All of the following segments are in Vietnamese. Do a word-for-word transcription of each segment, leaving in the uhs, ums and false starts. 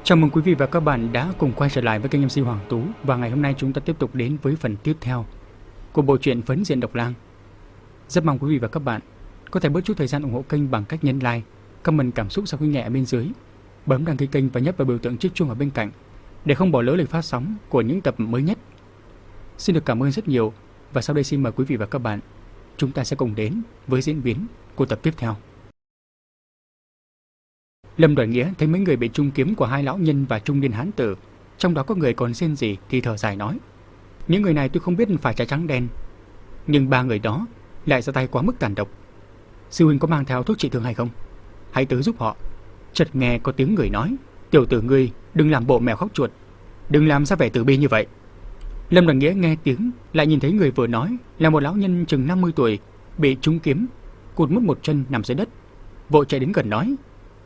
Chào mừng quý vị và các bạn đã cùng quay trở lại với kênh em xê Hoàng Tú. Và ngày hôm nay chúng ta tiếp tục đến với phần tiếp theo của bộ truyện Phấn Diện Độc Lang. Rất mong quý vị và các bạn có thể bớt chút thời gian ủng hộ kênh bằng cách nhấn like, comment cảm xúc sau khi nghe ở bên dưới, bấm đăng ký kênh và nhấp vào biểu tượng chiếc chuông ở bên cạnh để không bỏ lỡ lịch phát sóng của những tập mới nhất. Xin được cảm ơn rất nhiều và sau đây xin mời quý vị và các bạn chúng ta sẽ cùng đến với diễn biến của tập tiếp theo. Lâm Đoàn Nghĩa thấy mấy người bị trung kiếm của hai lão nhân và trung niên hán tử, trong đó có người còn rên rỉ thì thở dài nói: những người này tôi không biết phải trái trắng đen, nhưng ba người đó lại ra tay quá mức tàn độc. Sư huynh có mang theo thuốc trị thương hay không? Hãy tới giúp họ. Chợt nghe có tiếng người nói: tiểu tử ngươi đừng làm bộ mèo khóc chuột, đừng làm ra vẻ từ bi như vậy. Lâm Đoàn Nghĩa nghe tiếng lại nhìn thấy người vừa nói là một lão nhân chừng năm mươi tuổi, bị trúng kiếm, cụt mất một chân nằm dưới đất, vội chạy đến gần nói: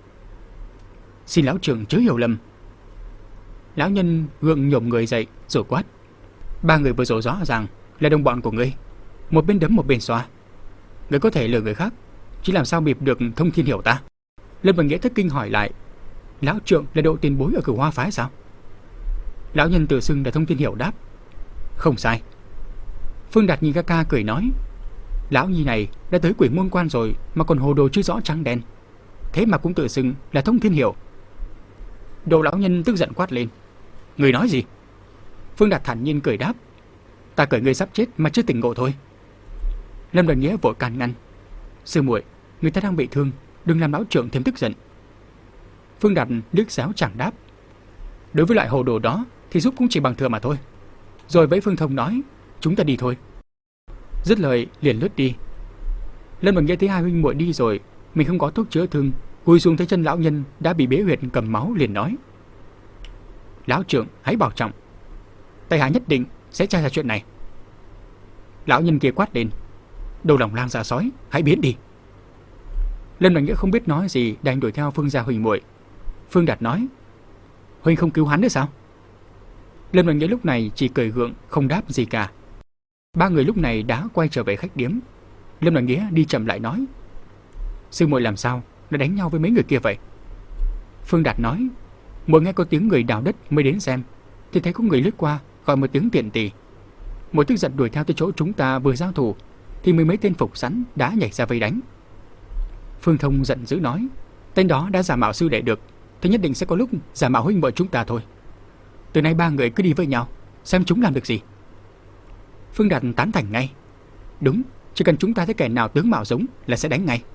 xin lão trưởng chớ hiểu lầm. Lão nhân gượng nhổm người dậy rồi quát: ba người vừa rồi rõ ràng là đồng bọn của ngươi, một bên đấm một bên xoa. Ngươi có thể lừa người khác, chỉ làm sao bịp được Thông Thiên Hiểu ta? Lâm Văn Nghĩa thất kinh hỏi lại: lão trưởng là độ tiền bối ở Cửu Hoa phái sao? Lão nhân tự xưng là Thông Thiên Hiểu đáp: không sai. Phương Đạt nhìn ca ca cười nói: lão nhi này đã tới Quỷ Môn Quan rồi mà còn hồ đồ chưa rõ trắng đen, thế mà cũng tự xưng là Thông Thiên Hiểu. Đồ lão nhân tức giận quát lên: người nói gì? Phương Đạt thản nhiên cười đáp: ta cởi ngươi sắp chết mà chưa tỉnh ngộ thôi. Lâm Đoàn Nghĩa vội can ngăn: sư muội, người ta đang bị thương, đừng làm lão trưởng thêm tức giận. Phương Đạt liếc xéo chẳng đáp: đối với loại hồ đồ đó thì giúp cũng chỉ bằng thừa mà thôi. Rồi với Phương Thông nói: chúng ta đi thôi. Dứt lời liền lướt đi. Lâm Đoàn Nghĩa thấy hai huynh muội đi rồi, mình không có thuốc chữa thương, cúi xuống thấy chân lão nhân đã bị bế huyệt cầm máu liền nói: lão trưởng hãy bảo trọng, tại hạ nhất định sẽ tra ra chuyện này. Lão nhân kia quát lên: đồ lòng lang dạ sói, hãy biến đi. Lâm Đoàn Nghĩa không biết nói gì, đành đuổi theo Phương gia huynh muội. Phương Đạt nói: huynh không cứu hắn nữa sao? Lâm Đoàn Nghĩa lúc này chỉ cười gượng không đáp gì cả. Ba người lúc này đã quay trở về khách điếm. Lâm Đoàn Nghĩa đi chậm lại nói: sư muội làm sao đã đánh nhau với mấy người kia vậy? Phương Đạt nói: muội nghe có tiếng người đào đất mới đến xem, thì thấy có người lướt qua gọi một tiếng tiện tỳ. Muội tức giận đuổi theo tới chỗ chúng ta vừa giao thủ, thì mười mấy tên phục sẵn đã nhảy ra vây đánh. Phương Thông giận dữ nói: tên đó đã giả mạo sư đệ được, thì nhất định sẽ có lúc giả mạo huynh muội chúng ta thôi. Từ nay ba người cứ đi với nhau, xem chúng làm được gì. Phương Đạt tán thành ngay: đúng, chỉ cần chúng ta thấy kẻ nào tướng mạo giống là sẽ đánh ngay.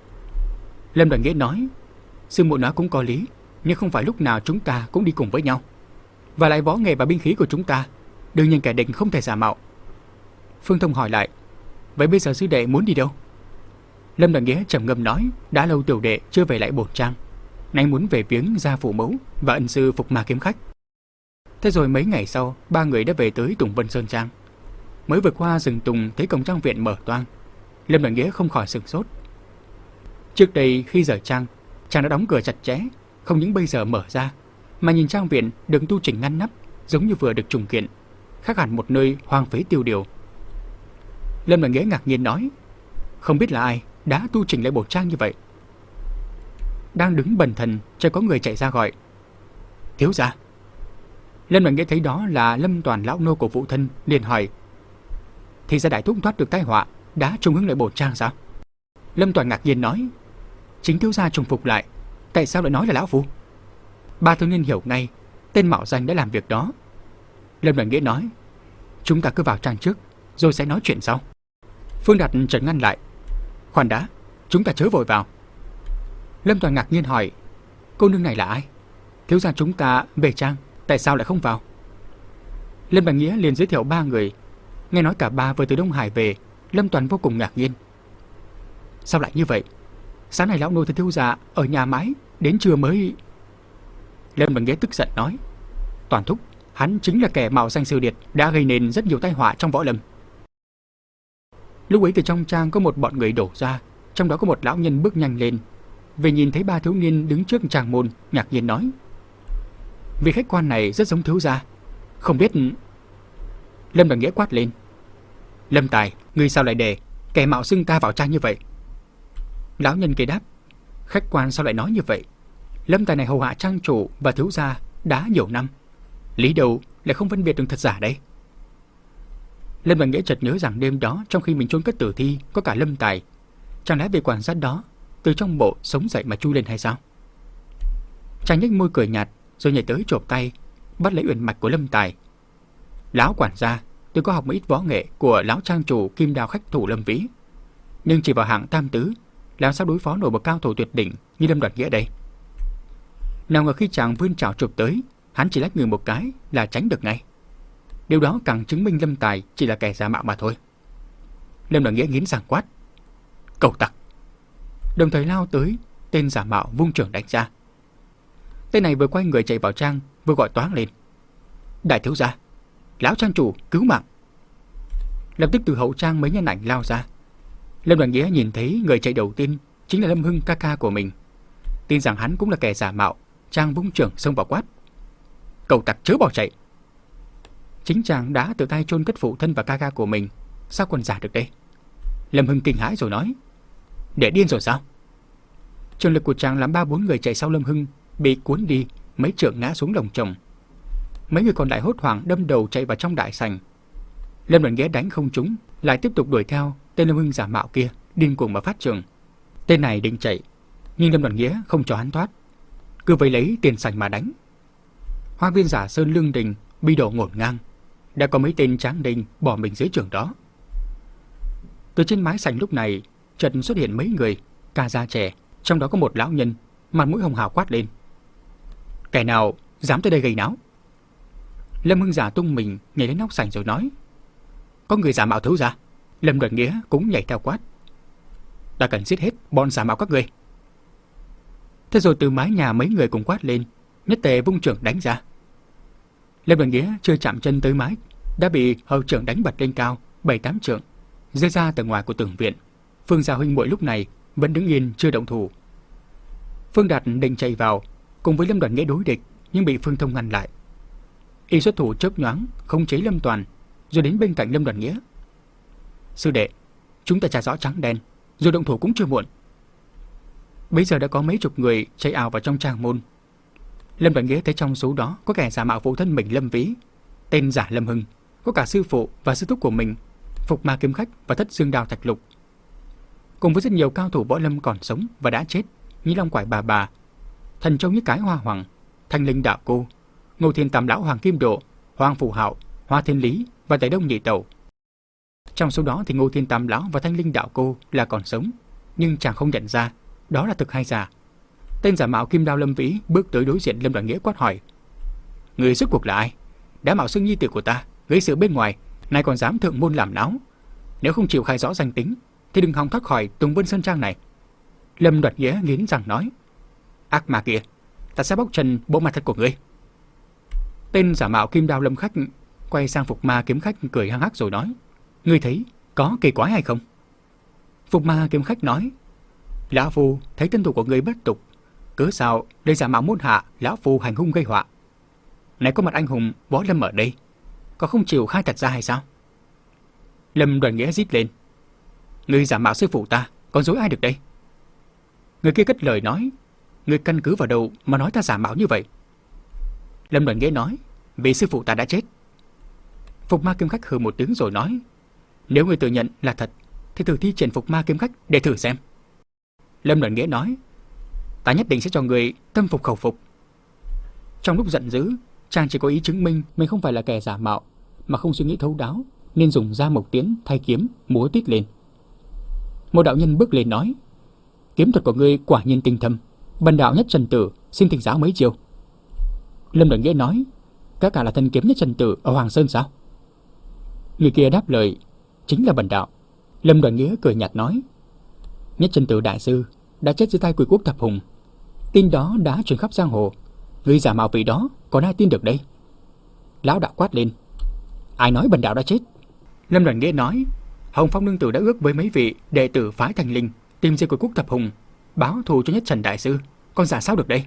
Lâm Đoàn Nghĩa nói: sư muội nói cũng có lý, nhưng không phải lúc nào chúng ta cũng đi cùng với nhau. Và lại võ nghệ và binh khí của chúng ta, đương nhiên kẻ địch không thể giả mạo. Phương Thông hỏi lại: vậy bây giờ sư đệ muốn đi đâu? Lâm Đoàn Nghĩa trầm ngâm nói: đã lâu tiểu đệ chưa về lại bổn trang, nay muốn về viếng gia phụ mẫu và ân sư Phục Ma kiếm khách. Thế rồi mấy ngày sau, ba người đã về tới Tùng Vân Sơn Trang. Mới vượt qua rừng tùng thấy cổng trang viện mở toang, Lâm Đoàn Nghĩa không khỏi sửng sốt. Trước đây khi rời trang, trang đã đóng cửa chặt chẽ, không những bây giờ mở ra, mà nhìn trang viện được tu chỉnh ngăn nắp, giống như vừa được trùng kiện, khác hẳn một nơi hoang phế tiêu điều. Lâm Đoàn Nghĩa ngạc nhiên nói: không biết là ai đã tu chỉnh lại bổn trang như vậy. Đang đứng bần thần, chợt có người chạy ra gọi: thiếu gia. Lâm Đoàn Nghĩa thấy đó là Lâm Toàn lão nô của Vũ Thân, liền hỏi: thì ra đại thúc thoát được tai họa, đã trùng hưng lại bổn trang sao? Lâm Toàn ngạc nhiên nói: chính thiếu gia trùng phục lại, tại sao lại nói là lão phu? Ba thiếu niên hiểu ngay, tên mạo danh đã làm việc đó. Lâm Đoàn Nghĩa nói: chúng ta cứ vào trang trước, rồi sẽ nói chuyện sau. Phương Đạt chợt ngăn lại: khoan đã, chúng ta chớ vội vào. Lâm Toàn ngạc nhiên hỏi: cô nương này là ai? Thiếu gia chúng ta về trang, tại sao lại không vào? Lâm Đoàn Nghĩa liền giới thiệu ba người. Nghe nói cả ba vừa từ Đông Hải về, Lâm Toàn vô cùng ngạc nhiên. Sao lại như vậy? Sáng nay lão nô thấy thiếu gia ở nhà mãi, đến trưa mới... Lâm Đoàn Nghĩa tức giận nói: Toàn thúc, hắn chính là kẻ mạo danh sư điệt, đã gây nên rất nhiều tai họa trong võ lâm. Lúc ấy từ trong trang có một bọn người đổ ra, trong đó có một lão nhân bước nhanh lên, về nhìn thấy ba thiếu niên đứng trước tràng môn, ngạc nhiên nói: vị khách quan này rất giống thiếu gia, không biết... Lâm Đoàn Nghĩa quát lên: Lâm Tài, ngươi sao lại để kẻ mạo xưng ta vào trang như vậy? Lão nhân kia đáp: khách quan sao lại nói như vậy? Lâm Tài này hầu hạ trang chủ và thiếu gia đã nhiều năm, lý đầu lại không phân biệt được thật giả đấy. Lâm Đoàn Nghĩa chợt nhớ rằng đêm đó trong khi mình chôn cất tử thi có cả Lâm Tài, chẳng lẽ vị quản gia đó từ trong mộ sống dậy mà chui lên hay sao? Chàng nhếch môi cười nhạt rồi nhảy tới chộp tay bắt lấy uyển mạch của Lâm Tài. Lão quản gia tôi có học một ít võ nghệ của lão trang chủ Kim Đao khách thủ Lâm Vĩ, nhưng chỉ vào hạng tam tứ, làm sao đối phó nổi một cao thủ tuyệt đỉnh như Lâm Đoàn Nghĩa đây? Nào ngờ khi chàng vươn chảo chụp tới, hắn chỉ lách người một cái là tránh được ngay. Điều đó càng chứng minh Lâm Tài chỉ là kẻ giả mạo mà thôi. Lâm Đoàn Nghĩa nghiến răng quát: "Cẩu tặc!" Đồng thời lao tới tên giả mạo vung chưởng đánh ra. Tên này vừa quay người chạy vào trang, vừa gọi toáng lên: "Đại thiếu gia, lão trang chủ cứu mạng!" Lập tức từ hậu trang mấy nhân ảnh lao ra. Lâm Đoàn Nghĩa nhìn thấy người chạy đầu tiên chính là Lâm Hưng, ca ca của mình, tin rằng hắn cũng là kẻ giả mạo, trang vung chưởng xông vào quát: "Cẩu tặc chớ bỏ chạy!" Chính chàng đã tự tay chôn cất phụ thân và ca ca của mình, sao còn giả được đây? Lâm Hưng kinh hãi rồi nói: "Để điên rồi sao?" Trường lực của chàng làm ba bốn người chạy sau Lâm Hưng bị cuốn đi, mấy trượng ngã xuống đồng chồng. Mấy người còn lại hốt hoảng đâm đầu chạy vào trong đại sảnh. Lâm Đoàn Nghĩa đánh không trúng, lại tiếp tục đuổi theo tên Lâm Hưng giả mạo kia, điên cuồng mà phát trường. Tên này định chạy, nhưng Lâm Đoàn Nghĩa không cho hắn thoát, cứ vây lấy tiền sảnh mà đánh. Hoa viên giả sơn lương đình bi đổ ngổn ngang, đã có mấy tên tráng đình bỏ mình dưới trường đó. Từ trên mái sảnh lúc này chợt xuất hiện mấy người, ca già trẻ, trong đó có một lão nhân, mặt mũi hồng hào quát lên: "Kẻ nào dám tới đây gây náo?" Lâm Hưng giả tung mình nhảy lên nóc sảnh rồi nói: "Có người giả mạo thiếu gia." Lâm Đoàn Nghĩa cũng nhảy theo quát: "Ta cần giết hết bọn giả mạo các ngươi." Thế rồi từ mái nhà mấy người cùng quát lên, nhất tề vung chưởng đánh ra. Lâm Đoàn Nghĩa chưa chạm chân tới mái đã bị hầu trưởng đánh bật lên cao bảy tám trượng, rơi ra từ ngoài của tường viện. Phương gia huynh muội lúc này vẫn đứng yên chưa động thủ. Phương Đạt định chạy vào cùng với Lâm Đoàn Nghĩa đối địch, nhưng bị Phương Thông ngăn lại. Y xuất thủ chớp nhoáng khống chế Lâm Toàn, rồi đến bên cạnh Lâm Đoàn Nghĩa: "Sư đệ, chúng ta trả rõ trắng đen, rồi động thủ cũng chưa muộn." Bây giờ đã có mấy chục người chạy ào vào trong trang môn. Lâm Đoàn Nghĩa thấy trong số đó có kẻ giả mạo phụ thân mình Lâm Vĩ, tên giả Lâm Hưng, có cả sư phụ và sư thúc của mình, Phục Ma Kiếm Khách và Thất Dương Đao Thạch Lục, cùng với rất nhiều cao thủ võ lâm còn sống và đã chết như Long Quải Bà Bà, Thần Châu Nhất Cái Hoa Hoàng, Thanh Linh Đạo Cô, Ngô Thiên Tam Lão Hoàng Kim Độ, Hoàng Phù Hạo, Hoa Thiên Lý và Tây Đông Nhị Tẩu. Trong số đó thì Ngô Thiên Tam Lão và Thanh Linh Đạo Cô là còn sống, nhưng chàng không nhận ra đó là thực hay giả. Tên giả mạo Kim Đao Lâm Vĩ bước tới đối diện Lâm Đoàn Nghĩa quát hỏi: "Người rốt cuộc là ai? Đã mạo xưng nhi tử của ta, gây sự bên ngoài, nay còn dám thượng môn làm náo. Nếu không chịu khai rõ danh tính thì đừng hòng thoát khỏi Tùng Vân Sơn Trang này." Lâm Đoàn Nghĩa nghiến răng nói: "Ác ma kia, ta sẽ bóc trần bộ mặt thật của ngươi." Tên giả mạo Kim Đao Lâm Khách quay sang Phục Ma Kiếm Khách cười hăng hắc rồi nói: "Ngươi thấy có kỳ quái hay không?" Phục Ma Kiếm Khách nói: "Lão phu thấy tân thủ của ngươi bất tục, cớ sao để giả mạo môn hạ lão phu hành hung gây họa? Này có mặt anh hùng võ lâm ở đây, có không chịu khai thật ra hay sao?" Lâm Đoàn Nghĩa rít lên: "Ngươi giả mạo sư phụ ta, còn dối ai được đây?" Người kia cất lời nói: "Ngươi căn cứ vào đâu mà nói ta giả mạo như vậy?" Lâm Đoàn Nghĩa nói: "Vì sư phụ ta đã chết." Phục Ma Kiếm Khách hừ một tiếng rồi nói: "Nếu ngươi tự nhận là thật thì thử thi triển Phục Ma Kiếm Khách để thử xem." Lâm Đoàn Nghĩa nói: "Ta nhất định sẽ cho người tâm phục khẩu phục." Trong lúc giận dữ, chàng chỉ có ý chứng minh mình không phải là kẻ giả mạo, mà không suy nghĩ thấu đáo nên dùng ra mộc tiến thay kiếm múa tít lên. Một đạo nhân bước lên nói: "Kiếm thuật của ngươi quả nhiên tinh thâm, bần đạo Nhất Trần Tử xin thỉnh giáo mấy chiêu." Lâm Đoàn Nghĩa nói: "Các cả là thần kiếm Nhất Trần Tử ở Hoàng Sơn sao?" Người kia đáp lời: "Chính là bần đạo." Lâm Đoàn Nghĩa cười nhạt nói: "Nhất Trần Tử đại sư đã chết dưới tay Quỷ Quốc Thập Hùng, tin đó đã truyền khắp giang hồ, người giả mạo vị đó còn ai tin được đây?" Lão đạo quát lên: "Ai nói bần đạo đã chết?" Lâm Đoàn Nghĩa nói: "Hồng Phong nương tử đã ước với mấy vị đệ tử phái Thành Linh tìm diệt Quỷ Quốc Thập Hùng, báo thù cho Nhất Trần đại sư, còn giả sao được đây?"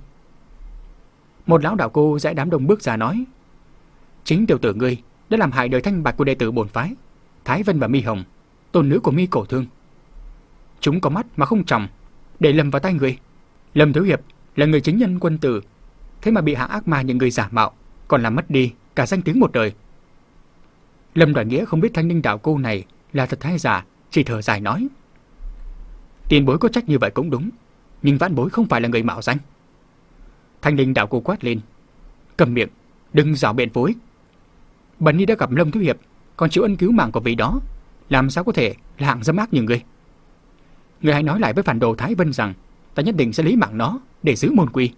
Một lão đạo cô dãy đám đông bước ra nói: "Chính tiểu tử ngươi đã làm hại đời thanh bạch của đệ tử bổn phái Thái Vân và Mi Hồng, tôn nữ của Mi Cổ Thương. Chúng có mắt mà không tròng, để lầm vào tay người. Lâm thiếu hiệp, là người chính nhân quân tử, thế mà bị hạng ác ma những người giả mạo, còn làm mất đi cả danh tiếng một đời. Lâm Đoàn Nghĩa không biết Thanh Linh đạo cô này là thật hay giả, chỉ thở dài nói: tiền bối có trách như vậy cũng đúng, nhưng vãn bối không phải là người mạo danh. Thanh Linh đạo cô quát lên: cầm miệng, đừng giảo biện vô ích. Bần ni đã gặp Lâm Thiếu Hiệp, còn chịu ân cứu mạng của vị đó, làm sao có thể là hạng dâm ác như người. Người hãy nói lại với phản đồ Thái Vân rằng ta nhất định sẽ lấy mạng nó để giữ môn quy.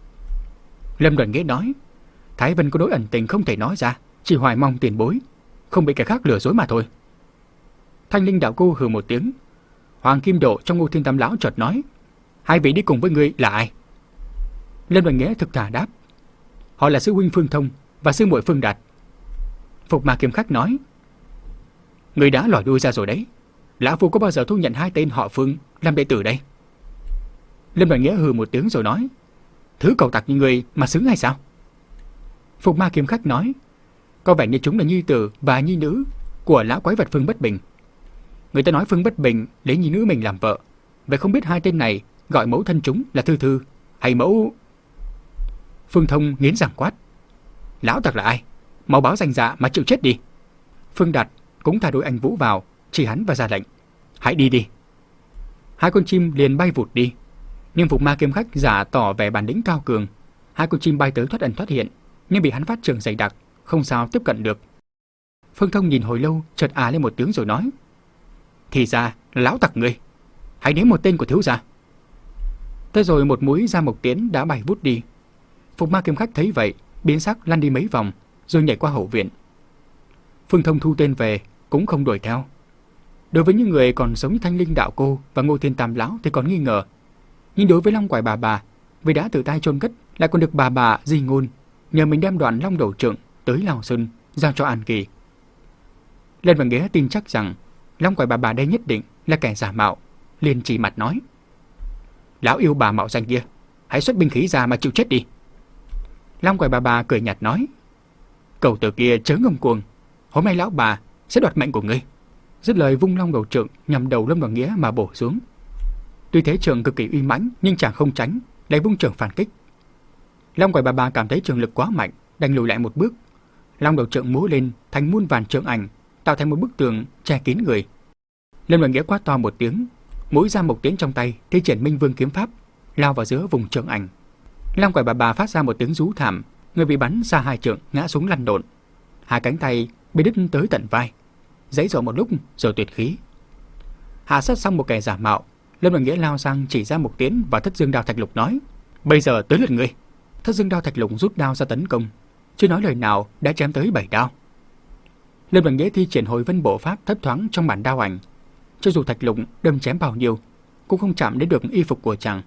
Lâm Đoàn Nghĩa nói: Thái Vân có đối ẩn tình không thể nói ra, chỉ hoài mong tiền bối không bị kẻ khác lừa dối mà thôi. Thanh Linh đạo cô hừ một tiếng. Hoàng Kim Độ trong Ngô Thiên Tam lão chợt nói: hai vị đi cùng với ngươi là ai? Lâm Đoàn Nghĩa thực thà đáp: họ là sư huynh Phương Thông và sư muội Phương Đạt. Phục Ma Kiếm Khách nói: người đã lòi đuôi ra rồi đấy, lão phu có bao giờ thu nhận hai tên họ Phương làm đệ tử đây? Lâm Đoàn Nghĩa hừ một tiếng rồi nói: thứ cầu tặc như người mà xứng hay sao? Phục Ma Kiếm Khách nói: có vẻ như chúng là nhi tử và nhi nữ của lão quái vật Phương Bất Bình. Người ta nói Phương Bất Bình lấy nhi nữ mình làm vợ, vậy không biết hai tên này gọi mẫu thân chúng là Thư Thư hay mẫu... Phương Thông nghiến răng quát: lão tặc là ai? Mau báo danh dạ mà chịu chết đi. Phương Đạt cũng thả đôi anh Vũ vào, chỉ hắn và ra lệnh: hãy đi đi. Hai con chim liền bay vụt đi, nhưng Phục Ma Kiếm Khách giả tỏ vẻ bản lĩnh cao cường. Hai con chim bay tới thoát ẩn thoát hiện, nhưng bị hắn phát trường dày đặc, không sao tiếp cận được. Phương Thông nhìn hồi lâu, chợt à lên một tiếng rồi nói: thì ra là lão tặc ngươi, hãy nếm một tên của thiếu gia. Tới rồi một mũi ra mộc tiến đã bay vút đi. Phục Ma Kiếm Khách thấy vậy, biến sắc lăn đi mấy vòng, rồi nhảy qua hậu viện. Phương Thông thu tên về, cũng không đuổi theo. Đối với những người còn sống như Thanh Linh đạo cô và Ngô Thiên Tam lão thì còn nghi ngờ, nhưng đối với Long Quải bà bà, vì đã tự tay chôn cất, lại còn được bà bà di ngôn nhờ mình đem đoạn Long Đầu Trượng tới Lào Sơn giao cho An Kỳ. Lâm Đoàn Nghĩa tin chắc rằng Long Quải bà bà đây nhất định là kẻ giả mạo, liền chỉ mặt nói: lão yêu bà mạo danh kia, hãy xuất binh khí ra mà chịu chết đi. Long Quải bà bà cười nhạt nói: cầu tử kia chớ ngông cuồng, hôm nay lão bà sẽ đoạt mệnh của ngươi. Dứt lời vung Long Đầu Trượng nhằm đầu Lâm Đoàn Nghĩa mà bổ xuống. Tuy thế trường cực kỳ uy mãnh, nhưng chàng không tránh, lại vung trường phản kích. Long Quải bà bà cảm thấy trường lực quá mạnh, đành lùi lại một bước. Long Đầu Trượng múa lên thành muôn vàn trượng ảnh, tạo thành một bức tường che kín người. Lâm Đoàn Nghĩa quát to một tiếng, mũi ra một tiếng trong tay, thi triển Minh Vương kiếm pháp, lao vào giữa vùng trượng ảnh. Long Quải bà bà phát ra một tiếng rú thảm, người bị bắn xa hai trượng ngã xuống lăn lộn, hai cánh tay bị đứt tới tận vai, giãy giụa một lúc rồi tuyệt khí. Hạ sát xong một kẻ giả mạo, Lâm Đoàn Nghĩa lao sang chỉ ra một tiến và Thất Dương Đao Thạch Lục nói: bây giờ tới lượt ngươi. Thất Dương Đao Thạch Lục rút đao ra tấn công, chưa nói lời nào đã chém tới bảy đao. Lâm Đoàn Nghĩa thi triển Hồi Vân Bộ pháp thấp thoáng trong bản đao ảnh, cho dù Thạch Lục đâm chém bao nhiêu cũng không chạm đến được y phục của chàng.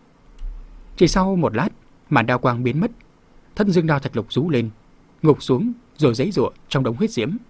Chỉ sau một lát, màn đao quang biến mất, Thất Dương Đao Thạch Lục rú lên, ngục xuống rồi giãy giụa trong đống huyết diễm.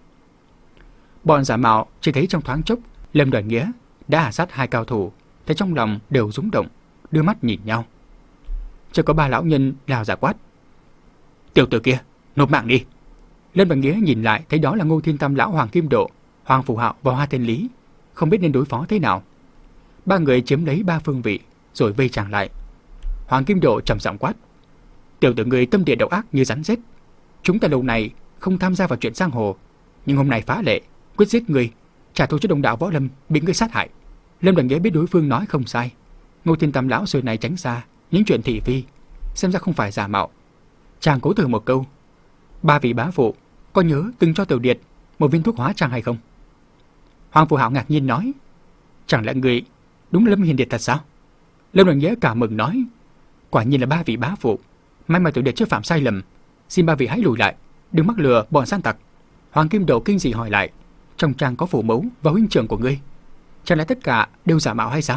Bọn giả mạo chỉ thấy trong thoáng chốc Lâm Đoàn Nghĩa đã hạ sát hai cao thủ, thấy trong lòng đều rung động, đưa mắt nhìn nhau. Chỉ có ba lão nhân lao ra quát: tiểu tử kia, nộp mạng đi. Lâm Đoàn Nghĩa nhìn lại thấy đó là Ngô Thiên Tam lão, Hoàng Kim Độ, Hoàng Phù Hạo và Hoa Thiên Lý, không biết nên đối phó thế nào. Ba người chiếm lấy ba phương vị rồi vây chàng lại. Hoàng Kim Độ trầm giọng quát: tiểu tử người tâm địa độc ác như rắn rết, chúng ta lâu này không tham gia vào chuyện giang hồ, nhưng hôm nay phá lệ quyết giết người, trả thù cho đồng đạo võ lâm bị người sát hại. Lâm Đoàn Nghĩa biết đối phương nói không sai, Ngô Thiên Tam lão xưa này tránh xa những chuyện thị phi, xem ra không phải giả mạo. Chàng cố thử một câu: ba vị bá phụ có nhớ từng cho Tiểu Điệt một viên thuốc hóa trang hay không? Hoàng Phù Hạo ngạc nhiên nói: chẳng lẽ người đúng là Lâm Hiền Điệt thật sao? Lâm Đoàn Nghĩa cảm mừng nói: quả nhiên là ba vị bá phụ, may mà Tiểu Điệt chưa phạm sai lầm, xin ba vị hãy lùi lại, đừng mắc lừa bọn gian tặc. Hoàng Kim Độ kinh dị hỏi lại: trong trang có phụ mẫu và huynh trưởng của ngươi, chẳng lẽ tất cả đều giả mạo hay sao?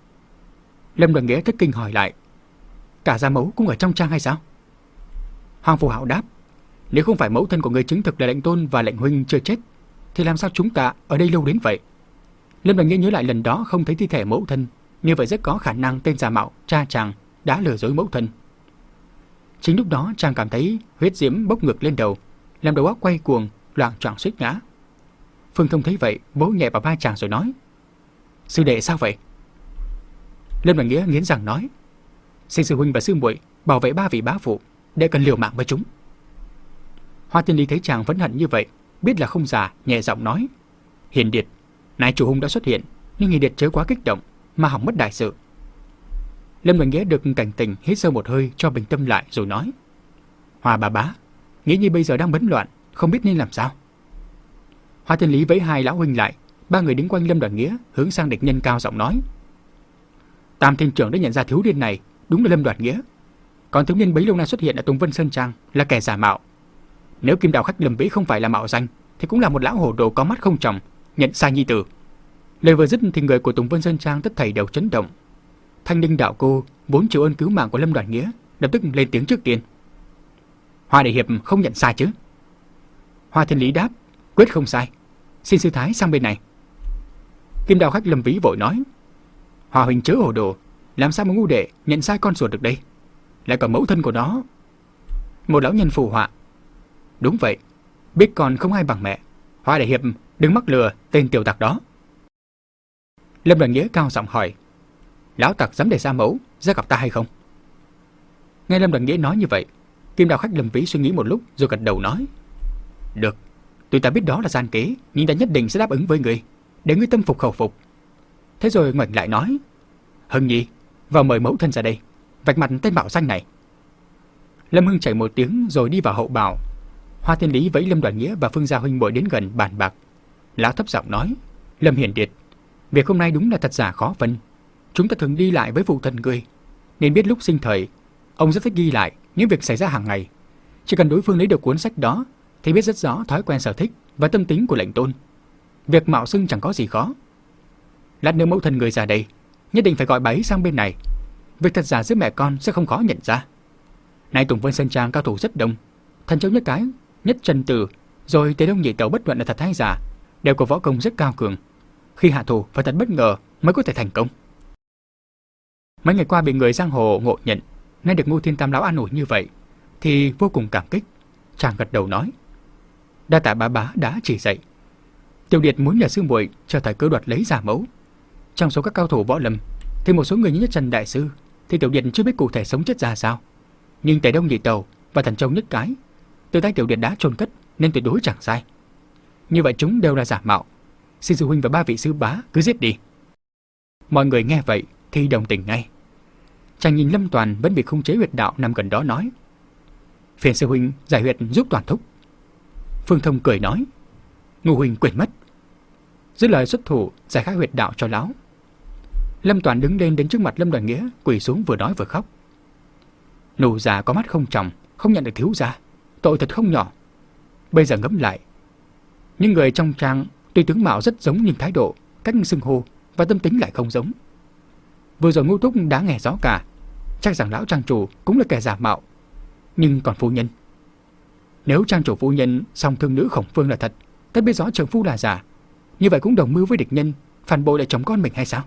Lâm Đoàn Nghĩa thất kinh hỏi lại: cả gia mẫu cũng ở trong trang hay sao? Hoàng Phù Hạo đáp: nếu không phải mẫu thân của ngươi chứng thực là lệnh tôn và lệnh huynh chưa chết, thì làm sao chúng ta ở đây lâu đến vậy? Lâm Đoàn Nghĩa nhớ lại lần đó không thấy thi thể mẫu thân, như vậy rất có khả năng tên giả mạo cha chàng đã lừa dối mẫu thân. Chính lúc đó chàng cảm thấy huyết diễm bốc ngược lên đầu, làm đầu óc quay cuồng, loạng choạng suýt ngã. Phương Thông thấy vậy vỗ nhẹ vào vai chàng rồi nói: sư đệ sao vậy? Lâm Đoàn Nghĩa nghiến răng nói: xin sư huynh và sư muội bảo vệ ba vị bá phụ, để cần liều mạng với chúng. Hoa Thiên Lý thấy chàng vẫn hận như vậy, biết là không giả, nhẹ giọng nói: Hiền Điệt, nay chủ hung đã xuất hiện, nhưng Hiền Điệt chớ quá kích động, mà hỏng mất đại sự. Lâm Đoàn Nghĩa được cảnh tỉnh, hít sâu một hơi cho bình tâm lại rồi nói: Hoa bà bá, Nghĩa Nhi bây giờ đang bấn loạn, không biết nên làm sao. Hoa Thiên Lý vẫy hai lão huynh lại, ba người đứng quanh Lâm Đoàn Nghĩa, hướng sang địch nhân cao giọng nói: Tam Thiên trưởng đã nhận ra thiếu niên này đúng là Lâm Đoàn Nghĩa, còn thiếu niên bấy lâu nay xuất hiện ở Tùng Vân Sơn Trang là kẻ giả mạo. Nếu Kim Đạo khách Lâm Vĩ không phải là mạo danh, thì cũng là một lão hồ đồ có mắt không tròng, nhận sai nhi tử. Lời vừa dứt thì người của Tùng Vân Sơn Trang tất thảy đều chấn động. Thanh Linh đạo cô vốn chịu ơn cứu mạng của Lâm Đoàn Nghĩa, lập tức lên tiếng trước tiên: Hoa đại hiệp không nhận sai chứ? Hoa Thiên Lý đáp: Quyết không sai, xin sư thái sang bên này. Kim Đạo khách Lâm Vĩ vội nói: Hoa huynh chớ hồ đồ, làm sao mà ngu đệ nhận sai con ruột được đây, lại còn mẫu thân của nó. Một lão nhân phù họa: Đúng vậy, biết con không ai bằng mẹ, Hoa đại hiệp đừng mắc lừa tên tiểu tặc đó. Lâm Đoàn Nghĩa cao giọng hỏi: Lão tặc dám để ra mẫu ra gặp ta hay không? Nghe Lâm Đoàn Nghĩa nói như vậy, Kim Đạo khách Lâm Vĩ suy nghĩ một lúc rồi gật đầu nói: Được, tụi ta biết đó là gian kế, nhưng ta nhất định sẽ đáp ứng với người, để ngươi tâm phục khẩu phục. Thế rồi ngoảnh lại nói: Hưng Nhi, vào mời mẫu thân ra đây, vạch mặt tên bảo danh này. Lâm Hưng chạy một tiếng rồi đi vào hậu bảo. Hoa Thiên Lý vẫy Lâm Đoàn Nghĩa và Phương Gia huynh muội đến gần bàn bạc. Lão thấp giọng nói: Lâm Hiền Điệt, việc hôm nay đúng là thật giả khó phân. Chúng ta thường đi lại với phụ thân ngươi, nên biết lúc sinh thời ông rất thích ghi lại những việc xảy ra hàng ngày. Chỉ cần đối phương lấy được cuốn sách đó thì biết rất rõ thói quen sở thích và tâm tính của lệnh tôn. Việc mạo xưng chẳng có gì khó. Lát nữa mẫu thân người ra đây, nhất định phải gọi bà ấy sang bên này. Việc thật giả giữa mẹ con sẽ không khó nhận ra. Nay Tùng Vân Sơn Trang cao thủ rất đông, Thần Châu Nhất Cái, Nhất Trần Tử, rồi Tề Đông Nhị Tẩu bất luận là thật hay giả, đều có võ công rất cao cường. Khi hạ thủ phải thật bất ngờ mới có thể thành công. Mấy ngày qua bị người giang hồ ngộ nhận, nay được Ngô Thiên Tam lão an ủi như vậy thì vô cùng cảm kích. Chàng gật đầu nói: Đa tạ bá bá đã chỉ dạy. Tiểu Điệt muốn nhờ sư muội chờ thời cơ đoạt lấy giả mẫu. Trong số các cao thủ võ lâm thì một số người như Nhất Trần đại sư thì Tiểu Điệt chưa biết cụ thể sống chết ra sao, nhưng Tề Đông Nhị Tẩu và Thần Châu Nhất Cái từ tay Tiểu Điệt đã chôn cất nên tuyệt đối chẳng sai. Như vậy chúng đều là giả mạo. Xin sư huynh và ba vị sư bá cứ giết đi. Mọi người nghe vậy thì đồng tình ngay. Chàng nhìn Lâm Toàn vẫn bị khống chế huyệt đạo nằm gần đó nói: Phiền sư huynh giải huyệt giúp Toàn thúc. Phương Thông cười nói: Ngô huynh quên mất. Dứt lời xuất thủ giải khai huyệt đạo cho lão. Lâm Toàn đứng lên đến trước mặt Lâm Đoàn Nghĩa, quỳ xuống vừa nói vừa khóc: Nụ già có mắt không tròng, không nhận được thiếu gia, tội thật không nhỏ. Bây giờ ngẫm lại, những người trong trang tuy tướng mạo rất giống nhưng thái độ, cách xưng hô và tâm tính lại không giống. Vừa rồi Ngô Túc đã nghe rõ cả, chắc rằng lão trang chủ cũng là kẻ giả mạo. Nhưng còn phu nhân, nếu trang chủ phu nhân song thương nữ Khổng Phương là thật, tất biết rõ chồng phu là giả, như vậy cũng đồng mưu với địch nhân, phản bội lại chồng con mình hay sao?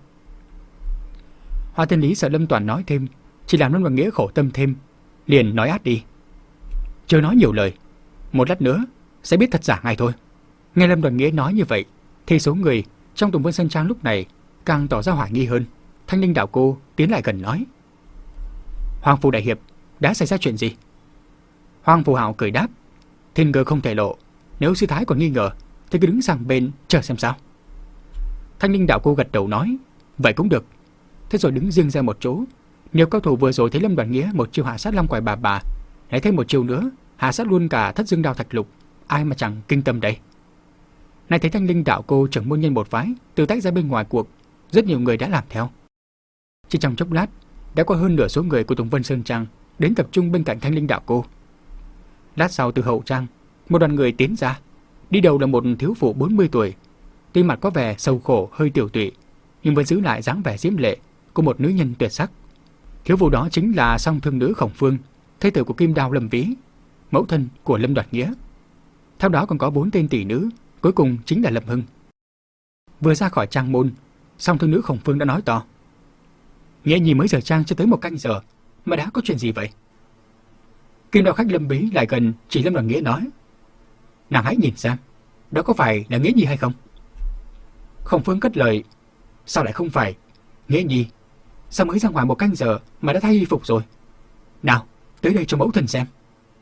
Hoa Thiên Lý sợ Lâm Toàn nói thêm, chỉ làm Lâm Đoàn Nghĩa khổ tâm thêm, liền nói át đi: Chưa nói nhiều lời, một lát nữa sẽ biết thật giả ngay thôi. Nghe Lâm Đoàn Nghĩa nói như vậy thì số người trong Tùng Vân Sơn Trang lúc này càng tỏ ra hoài nghi hơn. Thanh Linh đạo cô tiến lại gần nói: Hoàng phủ đại hiệp, đã xảy ra chuyện gì? Hoàng Phù Hạo cười đáp: Thiên cơ không thể lộ, nếu sư thái còn nghi ngờ thì cứ đứng sang bên chờ xem sao. Thanh Linh đạo cô gật đầu nói: Vậy cũng được. Thế rồi đứng riêng ra một chỗ. Nhiều cao thủ vừa rồi thấy Lâm Đoàn Nghĩa một chiêu hạ sát Long Quải bà bà, lại thêm một chiêu nữa hạ sát luôn cả Thất Dương Đao Thạch Lục, ai mà chẳng kinh tâm đây. Nay thấy Thanh Linh đạo cô trưởng môn nhân một phái từ tách ra bên ngoài cuộc, rất nhiều người đã làm theo. Chỉ trong chốc lát đã có hơn nửa số người của Tùng Vân Sơn Trang đến tập trung bên cạnh Thanh Linh đạo cô. Lát sau từ hậu trang, một đoàn người tiến ra, đi đầu là một thiếu phụ bốn mươi tuổi, tuy mặt có vẻ sầu khổ hơi tiểu tụy, nhưng vẫn giữ lại dáng vẻ diễm lệ của một nữ nhân tuyệt sắc. Thiếu phụ đó chính là song thương nữ Khổng Phương, thê tử của Kim Đao Lâm Vĩ, mẫu thân của Lâm Đoạt Nghĩa. Theo đó còn có bốn tên tỷ nữ, cuối cùng chính là Lâm Hưng. Vừa ra khỏi trang môn, song thương nữ Khổng Phương đã nói to: Nghĩa Nhi mới rời trang chưa tới một canh giờ mà đã có chuyện gì vậy? Kim Đao khách Lâm Vĩ lại gần chỉ Lâm Đoạt Nghĩa nói: Nàng hãy nhìn xem, đó có phải là Nghĩa Nhi hay không? Khổng Phương cất lời: Sao lại không phải? Nghĩa Nhi sao mới ra ngoài một canh giờ mà đã thay y phục rồi? Nào, tới đây cho mẫu thân xem.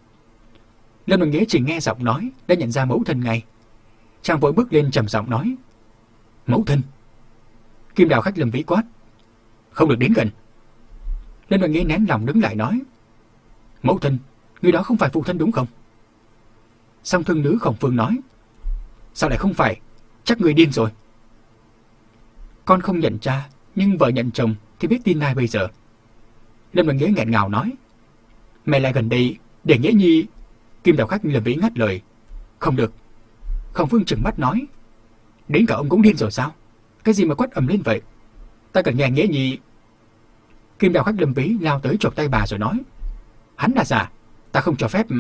Lâm Đoàn Nghĩa chỉ nghe giọng nói đã nhận ra mẫu thân ngay. Chàng vội bước lên trầm giọng nói: Mẫu thân. Kim Đào Khách Lâm Vĩ quát: Không được đến gần. Lâm Đoàn Nghĩa nén lòng đứng lại nói: Mẫu thân, người đó không phải phụ thân đúng không? Song Thương Nữ Khổng Phương nói: Sao lại không phải? Chắc người điên rồi. Con không nhận cha, nhưng vợ nhận chồng thì biết tin ai bây giờ? Lâm Đoàn Nghĩa nghẹn ngào nói: Mẹ lại gần đây để Nghĩa Nhi. Kim Đào Khách Lâm Vĩ ngắt lời: Không được. Khổng Phương trừng mắt nói: Đến cả ông cũng điên rồi sao? Cái gì mà quát ầm lên vậy? Ta cần nghe Nghĩa Nhi. Kim Đào Khách Lâm Vĩ lao tới chộp tay bà rồi nói: Hắn là giả, ta không cho phép.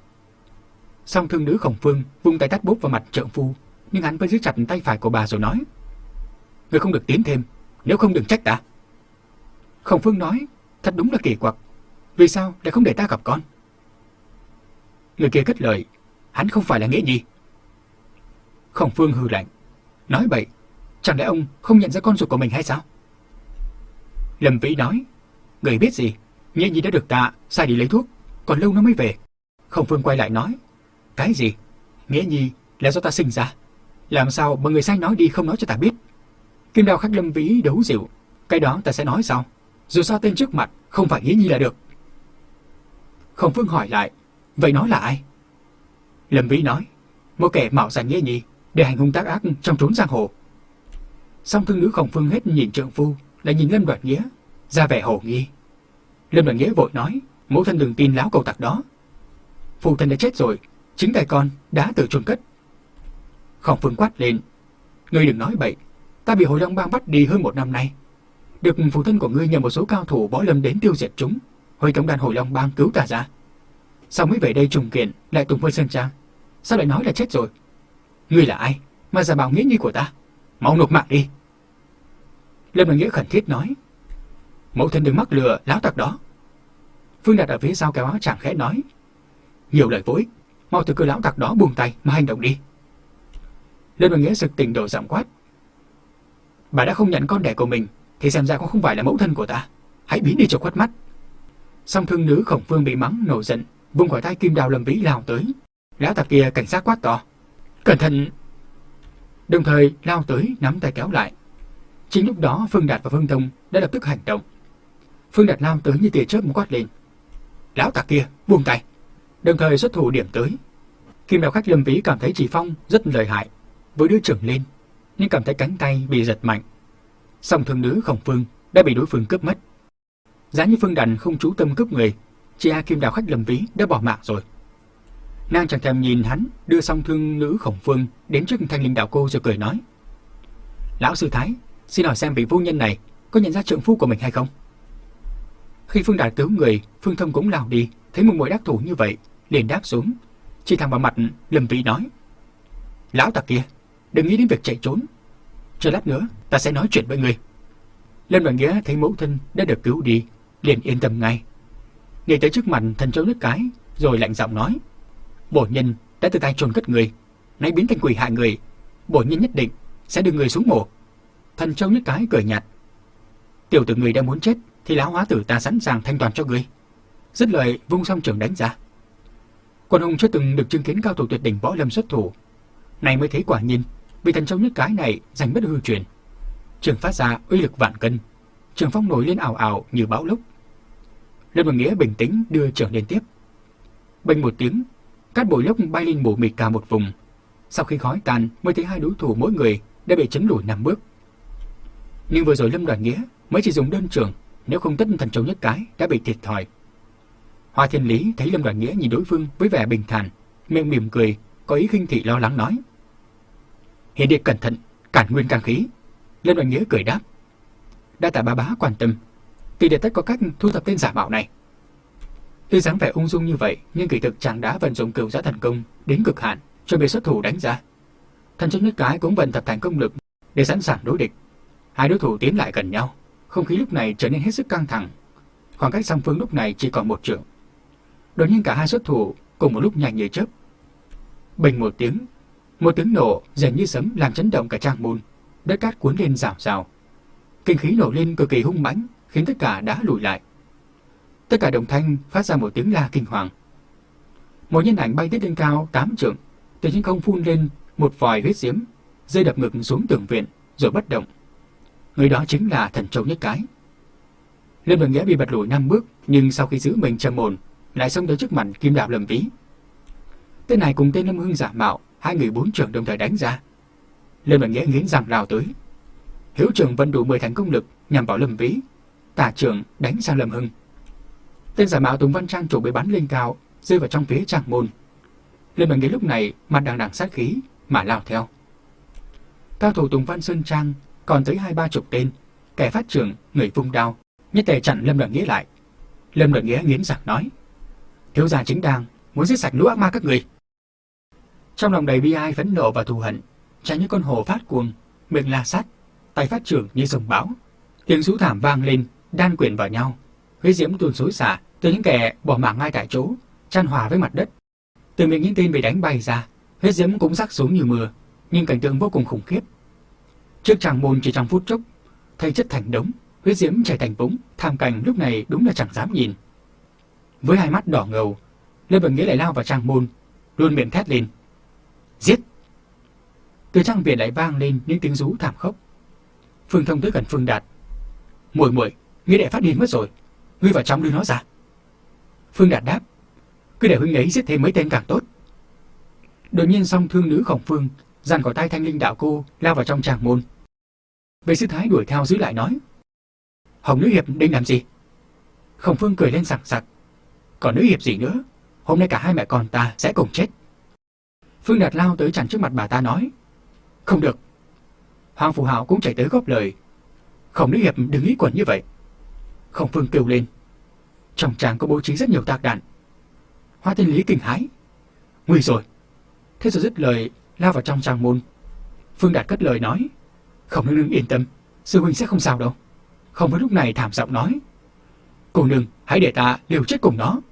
Song Thương Nữ Khổng Phương vung tay tát bốp vào mặt trượng phu, nhưng hắn vẫn giữ chặt tay phải của bà rồi nói: Người không được tiến thêm, nếu không đừng trách ta. Khổng Phương nói: Thật đúng là kỳ quặc, vì sao lại không để ta gặp con? Người kia cất lời: Hắn không phải là Nghĩa Nhi. Khổng Phương hừ lạnh: Nói bậy, chẳng lẽ ông không nhận ra con ruột của mình hay sao? Lâm Vĩ nói: Người biết gì, Nghĩa Nhi đã được ta sai đi lấy thuốc, còn lâu nó mới về. Khổng Phương quay lại nói: Cái gì? Nghĩa Nhi là do ta sinh ra, làm sao mà người sai nói đi không nói cho ta biết? Kim Đào Khách Lâm Vĩ đấu dịu: Cái đó ta sẽ nói sau, dù sao tên trước mặt không phải Nghĩa Nhi là được. Khổng Phương hỏi lại: Vậy nó là ai? Lâm Vĩ nói: Một kẻ mạo danh Nghĩa Nhi để hành hung tác ác trong trốn giang hồ. Song Thương Nữ Khổng Phương hết nhìn trượng phu lại nhìn Lâm Đoàn Nghĩa, ra vẻ hồ nghi. Lâm Đoàn Nghĩa vội nói: Mẫu thân đừng tin láo cầu tặc đó. Phụ thân đã chết rồi, chính tay con đã tự chôn cất. Khổng Phương quát lên: Ngươi đừng nói bậy, ta bị Hồi Long Bang bắt đi hơn một năm nay, được phụ thân của ngươi nhờ một số cao thủ võ lâm đến tiêu diệt chúng, Hồi tổng đàn Hồi Long Bang cứu ta ra. Sao mới về đây trùng kiện lại Tùng Vân Sơn Trang? Sao lại nói là chết rồi? Ngươi là ai mà giả bảo Nghĩa Nhi của ta? Mau nộp mạng đi. Lâm Đoàn Nghĩa khẩn thiết nói: Mẫu thân đừng mắc lừa láo tặc đó. Phương Đạt ở phía sau kéo áo chàng khẽ nói: Nhiều lời vô ích, mau từ cơ lão tặc đó buông tay mà hành động đi. Lâm Đoàn Nghĩa sực tỉnh đổi giọng quát: Bà đã không nhận con đẻ của mình thì xem ra cũng không phải là mẫu thân của ta, hãy biến đi cho khuất mắt. Song Thương Nữ Khổng Phương bị mắng nổi giận, vung khỏi tay Kim Đào Lâm Vĩ lao tới. Lão tặc kia cảnh giác quát to: Cẩn thận! Đồng thời lao tới nắm tay kéo lại. Chính lúc đó Phương Đạt và Phương Thông đã lập tức hành động. Phương Đạt lao tới như tia chớp một quát lên: Lão tặc kia buông tay! Đồng thời xuất thủ điểm tới. Kim Đào Khách Lâm Vĩ cảm thấy Chỉ Phong rất lợi hại, với đưa trưởng lên, nhưng cảm thấy cánh tay bị giật mạnh. Song Thương Nữ Khổng Phương đã bị đối phương cướp mất. Giá như Phương Đạt không chú tâm cướp người, chị A Kim Đào Khách Lâm Vĩ đã bỏ mạng rồi. Nàng chẳng thèm nhìn hắn đưa Song Thương Nữ Khổng Phương đến trước Thanh Linh Đạo Cô rồi cười nói: Lão sư thái, xin hỏi xem vị phu nhân này có nhận ra trượng phu của mình hay không? Khi Phương Đạt cứu người, Phương Thông cũng lao đi, thấy một mồi đắc thủ như vậy, liền đáp xuống, chỉ thẳng vào mặt Lâm Vĩ nói: Lão tặc kia, đừng nghĩ đến việc chạy trốn, chờ lát nữa ta sẽ nói chuyện với người. Lâm Đoàn Nghĩa thấy mẫu thân đã được cứu đi, liền yên tâm ngay, nhảy tới trước mặt Thần Châu Nhất Cái, rồi lạnh giọng nói: Bổn nhân đã tự tay chôn cất người, nay biến thành quỷ hại người, bổn nhân nhất định sẽ đưa người xuống mộ. Thần Châu Nhất Cái cười nhạt: Tiểu tử người đã muốn chết thì lão hóa tử ta sẵn sàng thanh toàn cho người. Dứt lời vung song trường đánh ra. Quân hùng chưa từng được chứng kiến cao thủ tuyệt đỉnh võ lâm xuất thủ, này mới thấy quả nhiên vì Thần Châu Nhất Cái này giành bất hư truyền. Trường phát ra uy lực vạn cân, trường phong nổi lên ảo ảo như bão lốc. Lâm Đoàn Nghĩa bình tĩnh đưa trường liên tiếp. Bành một tiếng, cát bụi lốc bay lên mù mịt cả một vùng. Sau khi khói tan mới thấy hai đối thủ mỗi người đã bị chấn lùi năm bước. Nhưng vừa rồi Lâm Đoàn Nghĩa mới chỉ dùng đơn trường, nếu không tất Thần Châu Nhất Cái đã bị thiệt thòi. Hoa Thiên Lý thấy Lâm Đoàn Nghĩa nhìn đối phương với vẻ bình thản, miệng mỉm cười, có ý khinh thị lo lắng nói: Hiền đệ cẩn thận, cản nguyên can khí. Lâm Đoàn Nghĩa cười đáp: Đa tạ bá bá quan tâm, tỷ đệ tất có cách thu thập tên giả mạo này. Tuy dáng vẻ ung dung như vậy, nhưng kỳ thực chàng đã vận dụng cửu giã thần công đến cực hạn, chuẩn bị xuất thủ đánh ra. Thần Châu Nhất Cái cũng vận tập thành công lực để sẵn sàng đối địch. Hai đối thủ tiến lại gần nhau, không khí lúc này trở nên hết sức căng thẳng. Khoảng cách song phương lúc này chỉ còn một trượng. Đột nhiên cả hai xuất thủ cùng một lúc nhanh như chớp. Bình một tiếng, một tiếng nổ dần như sấm làm chấn động cả trang môn, đất cát cuốn lên rào rào. Kinh khí nổ lên cực kỳ hung mãnh, khiến tất cả đã lùi lại. Tất cả đồng thanh phát ra một tiếng la kinh hoàng. Một nhân ảnh bay tới lên cao tám trượng, từ trên không phun lên một vòi huyết diễm, rơi đập ngực xuống tường viện rồi bất động. Người đó chính là Thần Châu Nhất Cái. Lâm Đoàn Nghĩa bị bật lùi năm bước, nhưng sau khi giữ mình trầm ổn, lại xông tới trước mặt Kim Đạo Lâm Vĩ. Tên này cùng tên Lâm Hưng giả mạo, hai người bốn trường đồng thời đánh ra. Lâm Đoàn Nghĩa nghiến răng lao tới. Hữu trường vận đủ mười thành công lực nhằm vào Lâm Vĩ, tả trường đánh sang Lâm Hưng. Tên giả mạo Tùng Văn Trang chủ bị bắn lên cao, rơi vào trong phía Trang môn. Lâm Đoàn Nghĩa lúc này mặt đằng đằng sát khí mà lao theo. Cao thủ Tùng Văn Sơn Trang còn tới hai ba chục tên, kẻ phát trường, người vung đao, nhất tề chặn Lâm Đoàn Nghĩa lại. Lâm Đoàn Nghĩa nghiến răng nói: thiếu gia chính đang muốn giết sạch lũ ác ma các người. Trong lòng đầy bi ai, phẫn nộ và thù hận, trái như con hổ phát cuồng, miệng la sát, tay phát trường như sông bão. Tiếng rú thảm vang lên, đan quyện vào nhau, huyết diễm tuôn xối xả từ những kẻ bỏ mạng ngay tại chỗ, chan hòa với mặt đất. Từ miệng những tên bị đánh bay ra, huyết diễm cũng rắc xuống như mưa, nhưng cảnh tượng vô cùng khủng khiếp. Trước Tràng môn chỉ trong phút chốc, thây chất thành đống, huyết diễm chảy thành vũng, thảm cảnh lúc này đúng là chẳng dám nhìn. Với hai mắt đỏ ngầu, Lâm Đoàn Nghĩa lại lao vào Tràng môn, luôn miệng thét lên: giết! Từ trang viện lại vang lên những tiếng rú thảm khốc. Phương Thông tới gần Phương Đạt: muội muội, nghĩa đệ phát điên mất rồi, ngươi vào trong đưa nó ra. Phương Đạt đáp: cứ để huynh ấy giết thêm mấy tên càng tốt. Đột nhiên song thương nữ Khổng Phương giằng cổ tay Thanh Linh đạo cô lao vào trong Tràng môn. Vệ sư thái đuổi theo giữ lại nói: Hồng nữ hiệp định làm gì? Khổng Phương cười lên sảng sặc: còn nữ hiệp gì nữa, hôm nay cả hai mẹ con ta sẽ cùng chết. Phương Đạt lao tới chặn trước mặt bà ta nói: không được. Hoàng Phủ Hạo cũng chạy tới góp lời: Khổng nữ hiệp đừng nghĩ quẩn như vậy. Khổng Phương kêu lên: trong tràng có bố trí rất nhiều tạc đạn. Hoa Thiên Lý kinh hãi: nguy rồi. Thế rồi dứt lời lao vào trong Tràng môn. Phương Đạt cất lời nói: Khổng nương nương yên tâm, sư huynh sẽ không sao đâu. Không với lúc này thảm giọng nói: cô nương hãy để ta liều chết cùng nó.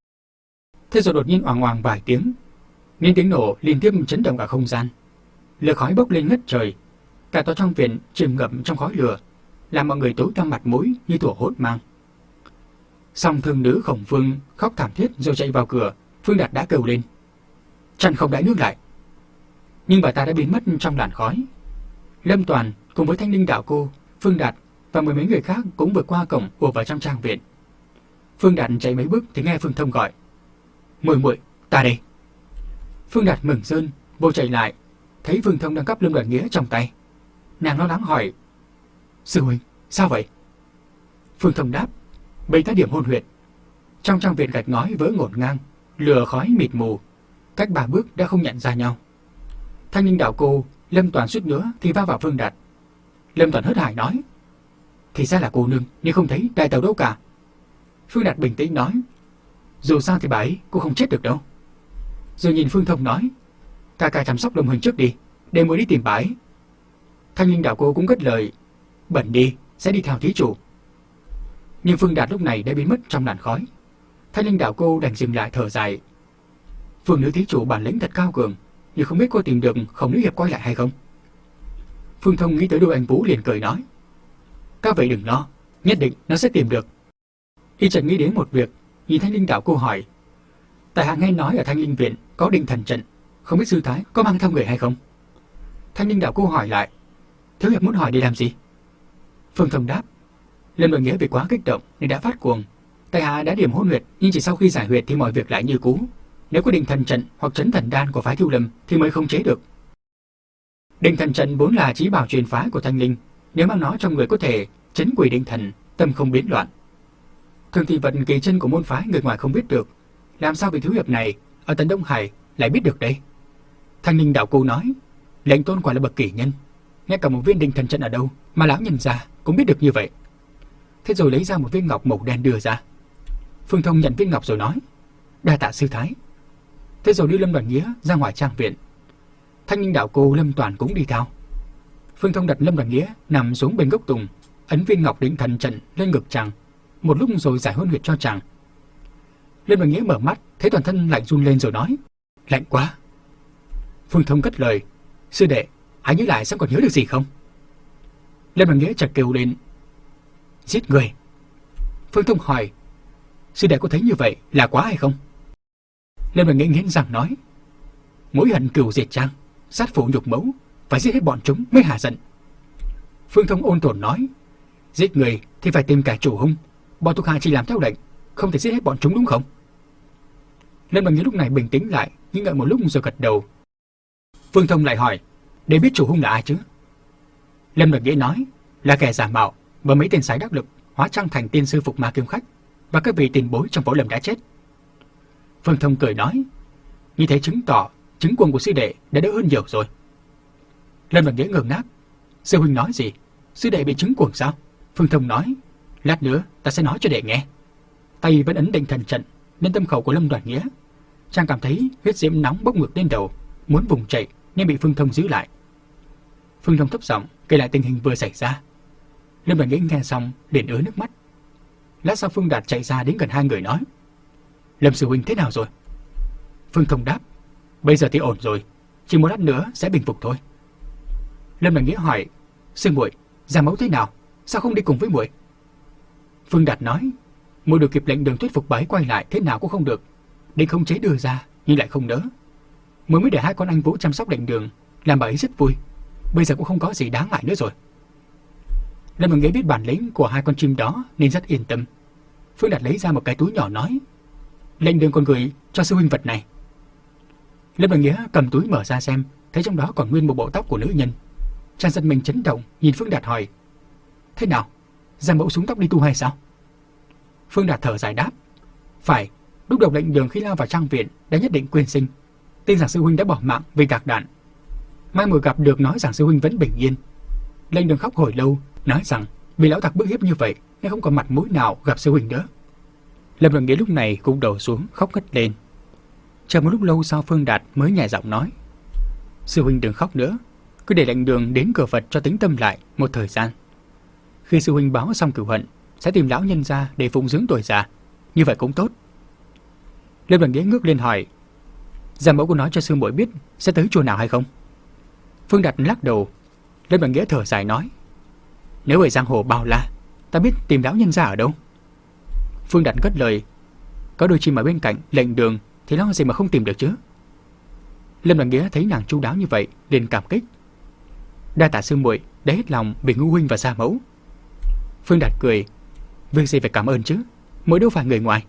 Thế rồi đột nhiên oàng oàng vài tiếng, những tiếng nổ liên tiếp chấn động cả không gian. Lửa khói bốc lên ngất trời, cả tòa trong viện chìm ngập trong khói lửa, làm mọi người tối tăm mặt mũi như tổ hốt mang. Song thương nữ Khổng Phương khóc thảm thiết rồi chạy vào cửa. Phương Đạt đã kêu lên: chăn không đáy nước lại. Nhưng bà ta đã biến mất trong làn khói. Lâm Toàn cùng với Thanh Linh đạo cô, Phương Đạt và mười mấy người khác cũng vượt qua cổng ùa vào trong trang viện. Phương Đạt chạy mấy bước thì nghe Phương Thông gọi: muội muội, ta đây. Phương Đạt mừng rơn vô chạy lại, thấy Phương Thông đang cắp Lâm Đoàn Nghĩa trong tay. Nàng lo lắng hỏi: sư huynh, sao vậy? Phương Thông đáp: bây ta điểm hôn huyệt. Trong trang viện gạch ngói vỡ ngổn ngang, lửa khói mịt mù, cách ba bước đã không nhận ra nhau. Thanh Linh đạo cô, Lâm Toàn suýt nữa thì va vào Phương Đạt. Lâm Toàn hớt hải nói: thì ra là cô nương, nhưng không thấy đại tàu đâu cả. Phương Đạt bình tĩnh nói: dù sao thì bà ấy cũng không chết được đâu. Rồi nhìn Phương Thông nói: ca ca chăm sóc Lâm huynh trước đi, để mới đi tìm bà ấy. Thanh Linh đạo cô cũng cất lời: bẩn đi, sẽ đi theo thí chủ. Nhưng Phương Đạt lúc này đã biến mất trong làn khói. Thanh Linh đạo cô đành dừng lại thở dài: Phương nữ thí chủ bản lĩnh thật cao cường, nhưng không biết cô tìm được Khổng nữ hiệp quay lại hay không. Phương Thông nghĩ tới đôi anh Vũ liền cười nói: các vị đừng lo, nhất định nó sẽ tìm được. Y chợt nghĩ đến một việc, nhìn Thanh Linh đạo cô hỏi: tại hạ nghe nói ở Thanh Linh viện có định thần trận, không biết sư thái có mang theo người hay không? Thanh Linh đạo cô hỏi lại: thiếu hiệp muốn hỏi để làm gì? Phương Thông đáp: Lâm Đoàn Nghĩa vì quá kích động nên đã phát cuồng. Tại hạ đã điểm hôn huyệt, nhưng chỉ sau khi giải huyệt thì mọi việc lại như cũ. Nếu có định thần trận hoặc trấn thần đan của phái Thiêu Lâm thì mới không chế được. Định thần trận vốn là chí bảo truyền phái của Thanh Linh, nếu mang nó trong người có thể trấn quỷ định thần, tâm không biến loạn. Thường thì vật kỳ chân của môn phái người ngoài không biết được, làm sao vị thiếu hiệp này ở tận Đông Hải lại biết được đây? Thanh Linh đạo cô nói: lệnh tôn quả là bậc kỳ nhân, ngay cả một viên định thần trận ở đâu mà lão nhân già cũng biết được như vậy. Thế rồi lấy ra một viên ngọc màu đen đưa ra. Phương Thông nhận viên ngọc rồi nói: đa tạ sư thái. Thế rồi đưa Lâm Đoàn Nghĩa ra ngoài trang viện. Thanh Linh đạo cô, Lâm Toàn cũng đi theo. Phương Thông đặt Lâm Đoàn Nghĩa nằm xuống bên gốc tùng, ấn viên ngọc định thần trận lên ngực chàng, một lúc rồi giải hôn huyệt cho chàng. Lâm Đoàn Nghĩa mở mắt, thấy toàn thân lạnh run lên rồi nói: lạnh quá. Phương Thông cất lời: sư đệ, hãy nhớ lại xem còn nhớ được gì không? Lâm Đoàn Nghĩa chợt kêu lên: giết người, Phương Thông hỏi, sư đệ có thấy như vậy là quá hay không? Lâm Đoàn Nghĩa nghiến răng nói, mối hận cừu diệt trang, sát phụ nhục mẫu, phải giết hết bọn chúng mới hạ giận. Phương Thông ôn tồn nói, giết người thì phải tìm kẻ chủ hung, bọn thuộc hạ chỉ làm theo lệnh, không thể giết hết bọn chúng đúng không? Lâm Đoàn Nghĩa lúc này bình tĩnh lại, nghĩ ngợi một lúc rồi gật đầu. Phương Thông lại hỏi, để biết chủ hung là ai chứ? Lâm Đoàn Nghĩa nói, là kẻ giả mạo và mấy tên sái đắc lực hóa trang thành tiên sư phục ma kiếm khách và các vị tiền bối trong võ lâm đã chết. Phương Thông cười nói, như thế chứng tỏ chứng cuồng của sư đệ đã đỡ hơn nhiều rồi. Lâm Đoàn Nghĩa ngơ ngác, sư huynh nói gì? Sư đệ bị chứng cuồng sao? Phương Thông nói, lát nữa ta sẽ nói cho đệ nghe. Tay vẫn ấn định thần trận lên tâm khẩu của Lâm Đoàn Nghĩa. Chàng cảm thấy huyết diễm nóng bốc ngược lên đầu, muốn vùng chạy nhưng bị Phương Thông giữ lại. Phương Thông thấp giọng kể lại tình hình vừa xảy ra. Lâm Đoàn Nghĩa nghe xong liền ứa nước mắt. Lát sau Phương Đạt chạy ra đến gần hai người nói, Lâm sư huynh thế nào rồi? Phương Thông đáp, bây giờ thì ổn rồi, chỉ một lát nữa sẽ bình phục thôi. Lâm Đoàn Nghĩa hỏi, sư muội, Giang mẫu thế nào? Sao không đi cùng với muội? Phương Đạt nói, muội được kịp lệnh Đường thuyết phục bà ấy quay lại thế nào cũng không được, định không chế đưa ra nhưng lại không nỡ. Mới mới để hai con anh Vũ chăm sóc lệnh Đường, làm bà ấy rất vui. Bây giờ cũng không có gì đáng ngại nữa rồi. Lâm Đoàn Nghĩa biết bản lĩnh của hai con chim đó nên rất yên tâm. Phương Đạt lấy ra một cái túi nhỏ nói, lệnh Đường còn gửi cho sư huynh vật này. Lâm Đoàn Nghĩa cầm túi mở ra xem, thấy trong đó còn nguyên một bộ tóc của nữ nhân. Chàng giật mình chấn động, nhìn Phương Đạt hỏi, thế nào? Giang mẫu súng tóc đi tu hay sao? Phương Đạt thở dài đáp, phải, lúc đầu lệnh Đường khi lao vào trang viện đã nhất định quyên sinh. Tin rằng sư huynh đã bỏ mạng vì gạc đạn. Mai mùa gặp được nói rằng sư huynh vẫn bình yên. Lệnh Đường khóc hồi lâu, nói rằng vì lão tặc bức hiếp như vậy nên không còn mặt mũi nào gặp sư huynh nữa. Lâm Đoàn Nghĩa lúc này cũng đầu xuống khóc ngất lên. Chờ một lúc lâu sau Phương Đạt mới nhẹ giọng nói, sư huynh đừng khóc nữa, cứ để lệnh Đường đến cửa Phật cho tĩnh tâm lại một thời gian. Khi sư huynh báo xong cửu hận sẽ tìm lão nhân ra để phụng dưỡng tuổi già, như vậy cũng tốt. Lâm Đoàn Nghĩa ngước lên hỏi, Giang mẫu có nói cho sư muội biết sẽ tới chùa nào hay không? Phương Đạt lắc đầu. Lâm Đoàn Nghĩa thở dài nói, nếu ở giang hồ bao la, ta biết tìm lão nhân ra ở đâu? Phương Đạt cất lời, có đôi chim ở bên cạnh lệnh Đường thì lo gì mà không tìm được chứ? Lâm Đoàn Nghĩa thấy nàng chu đáo như vậy liền cảm kích, đa tạ sư muội đã hết lòng vì Ngũ huynh và Gia mẫu. Phương Đạt cười, việc gì phải cảm ơn chứ, mới đâu phải người ngoài.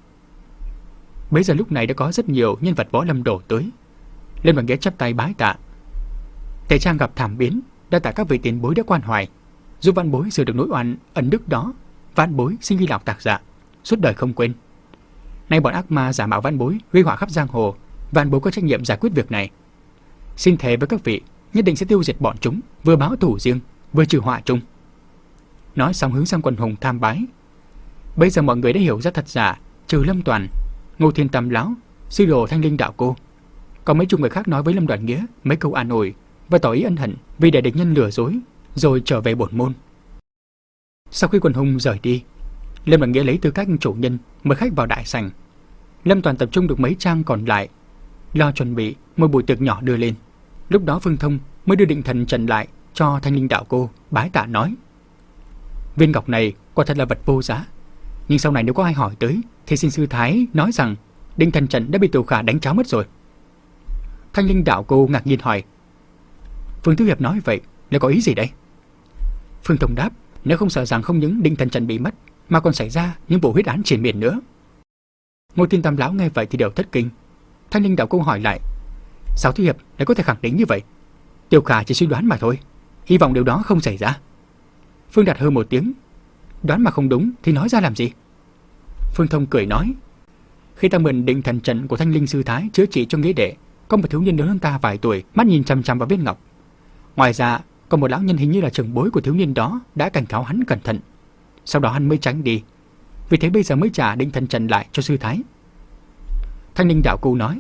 Bấy giờ lúc này đã có rất nhiều nhân vật võ lâm đổ tới. Lâm Đoàn Nghĩa chắp tay bái tạ. Tề trang gặp thảm biến, đa tạ các vị tiền bối đã quan hoài, giúp văn bối sửa được nỗi oan ẩn đức đó. Văn bối xin ghi lòng tạc dạ, suốt đời không quên. Nay bọn ác ma giả mạo văn bối gây họa khắp giang hồ, văn bối có trách nhiệm giải quyết việc này. Xin thề với các vị nhất định sẽ tiêu diệt bọn chúng, vừa báo thù riêng vừa trừ họa chung. Nói xong hướng sang quần hùng tham bái. Bây giờ mọi người đã hiểu ra thật giả, trừ Lâm Toàn, Ngô Thiên Tam lão, sư đồ Thanh Linh đạo cô, còn mấy chục người khác nói với Lâm Đoàn Nghĩa mấy câu an ủi và tỏ ý ân hận vì để địch nhân lừa dối, rồi trở về bổn môn. Sau khi quần hùng rời đi, Lâm Đoàn Nghĩa lấy tư cách chủ nhân mời khách vào đại sảnh. Lâm Toàn tập trung được mấy trang còn lại, lo chuẩn bị một buổi tiệc nhỏ đưa lên. Lúc đó Phương Thông mới đưa định thần trận lại cho Thanh Linh đạo cô, bái tạ nói, viên ngọc này quả thật là vật vô giá, nhưng sau này nếu có ai hỏi tới thì xin sư thái nói rằng định thần trận đã bị Tiểu Khả đánh cháo mất rồi. Thanh Linh đạo cô ngạc nhiên hỏi, Phương Thiếu Hiệp nói vậy là có ý gì đây? Phương Thông đáp, nếu không sợ rằng không những định thần trận bị mất mà còn xảy ra những vụ huyết án triền miên nữa. Ngô Thiên Tam lão nghe vậy thì đều thất kinh. Thanh Linh đạo cô hỏi lại, sao Thiếu Hiệp lại có thể khẳng định như vậy? Tiểu Khả chỉ suy đoán mà thôi, hy vọng điều đó không xảy ra. Phương Đạt hừ một tiếng, đoán mà không đúng thì nói ra làm gì? Phương Thông cười nói, khi ta mượn định thần trận của Thanh Linh sư thái chữa trị cho nghĩa đệ, có một thiếu niên lớn hơn ta vài tuổi, mắt nhìn chằm chằm vào viên ngọc. Ngoài ra còn một lão nhân hình như là trưởng bối của thiếu niên đó đã cảnh cáo hắn cẩn thận, sau đó hắn mới tránh đi, vì thế bây giờ mới trả định thần trận lại cho sư thái. Thanh Linh đạo cô nói,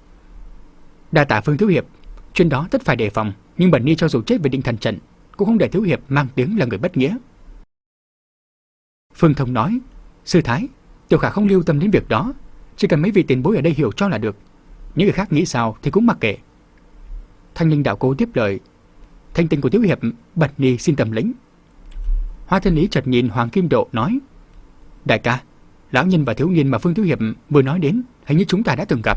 đa tạ Phương Thiếu Hiệp, chuyện đó tất phải đề phòng, nhưng bần ni cho dù chết về định thần trận cũng không để Thiếu Hiệp mang tiếng là người bất nghĩa. Phương Thông nói, sư thái, Tiểu Khả không lưu tâm đến việc đó, chỉ cần mấy vị tiền bối ở đây hiểu cho là được, những người khác nghĩ sao thì cũng mặc kệ. Thanh Linh đạo cô tiếp lời, thanh tình của Thiếu Hiệp bần ni xin tầm lĩnh. Hoa Thiên Lý chợt nhìn Hoàng Kim Độ nói, Đại ca, lão nhân và thiếu niên mà Phương Thiếu Hiệp vừa nói đến, hình như chúng ta đã từng gặp.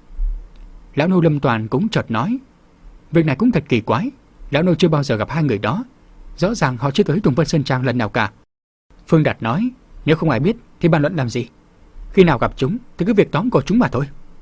Lão nô Lâm Toàn cũng chợt nói, việc này cũng thật kỳ quái, lão nô chưa bao giờ gặp hai người đó, rõ ràng họ chưa tới Tùng Vân Sơn Trang lần nào cả. Phương Đạt nói, nếu không ai biết thì bàn luận làm gì, khi nào gặp chúng thì cứ việc tóm cổ chúng mà thôi.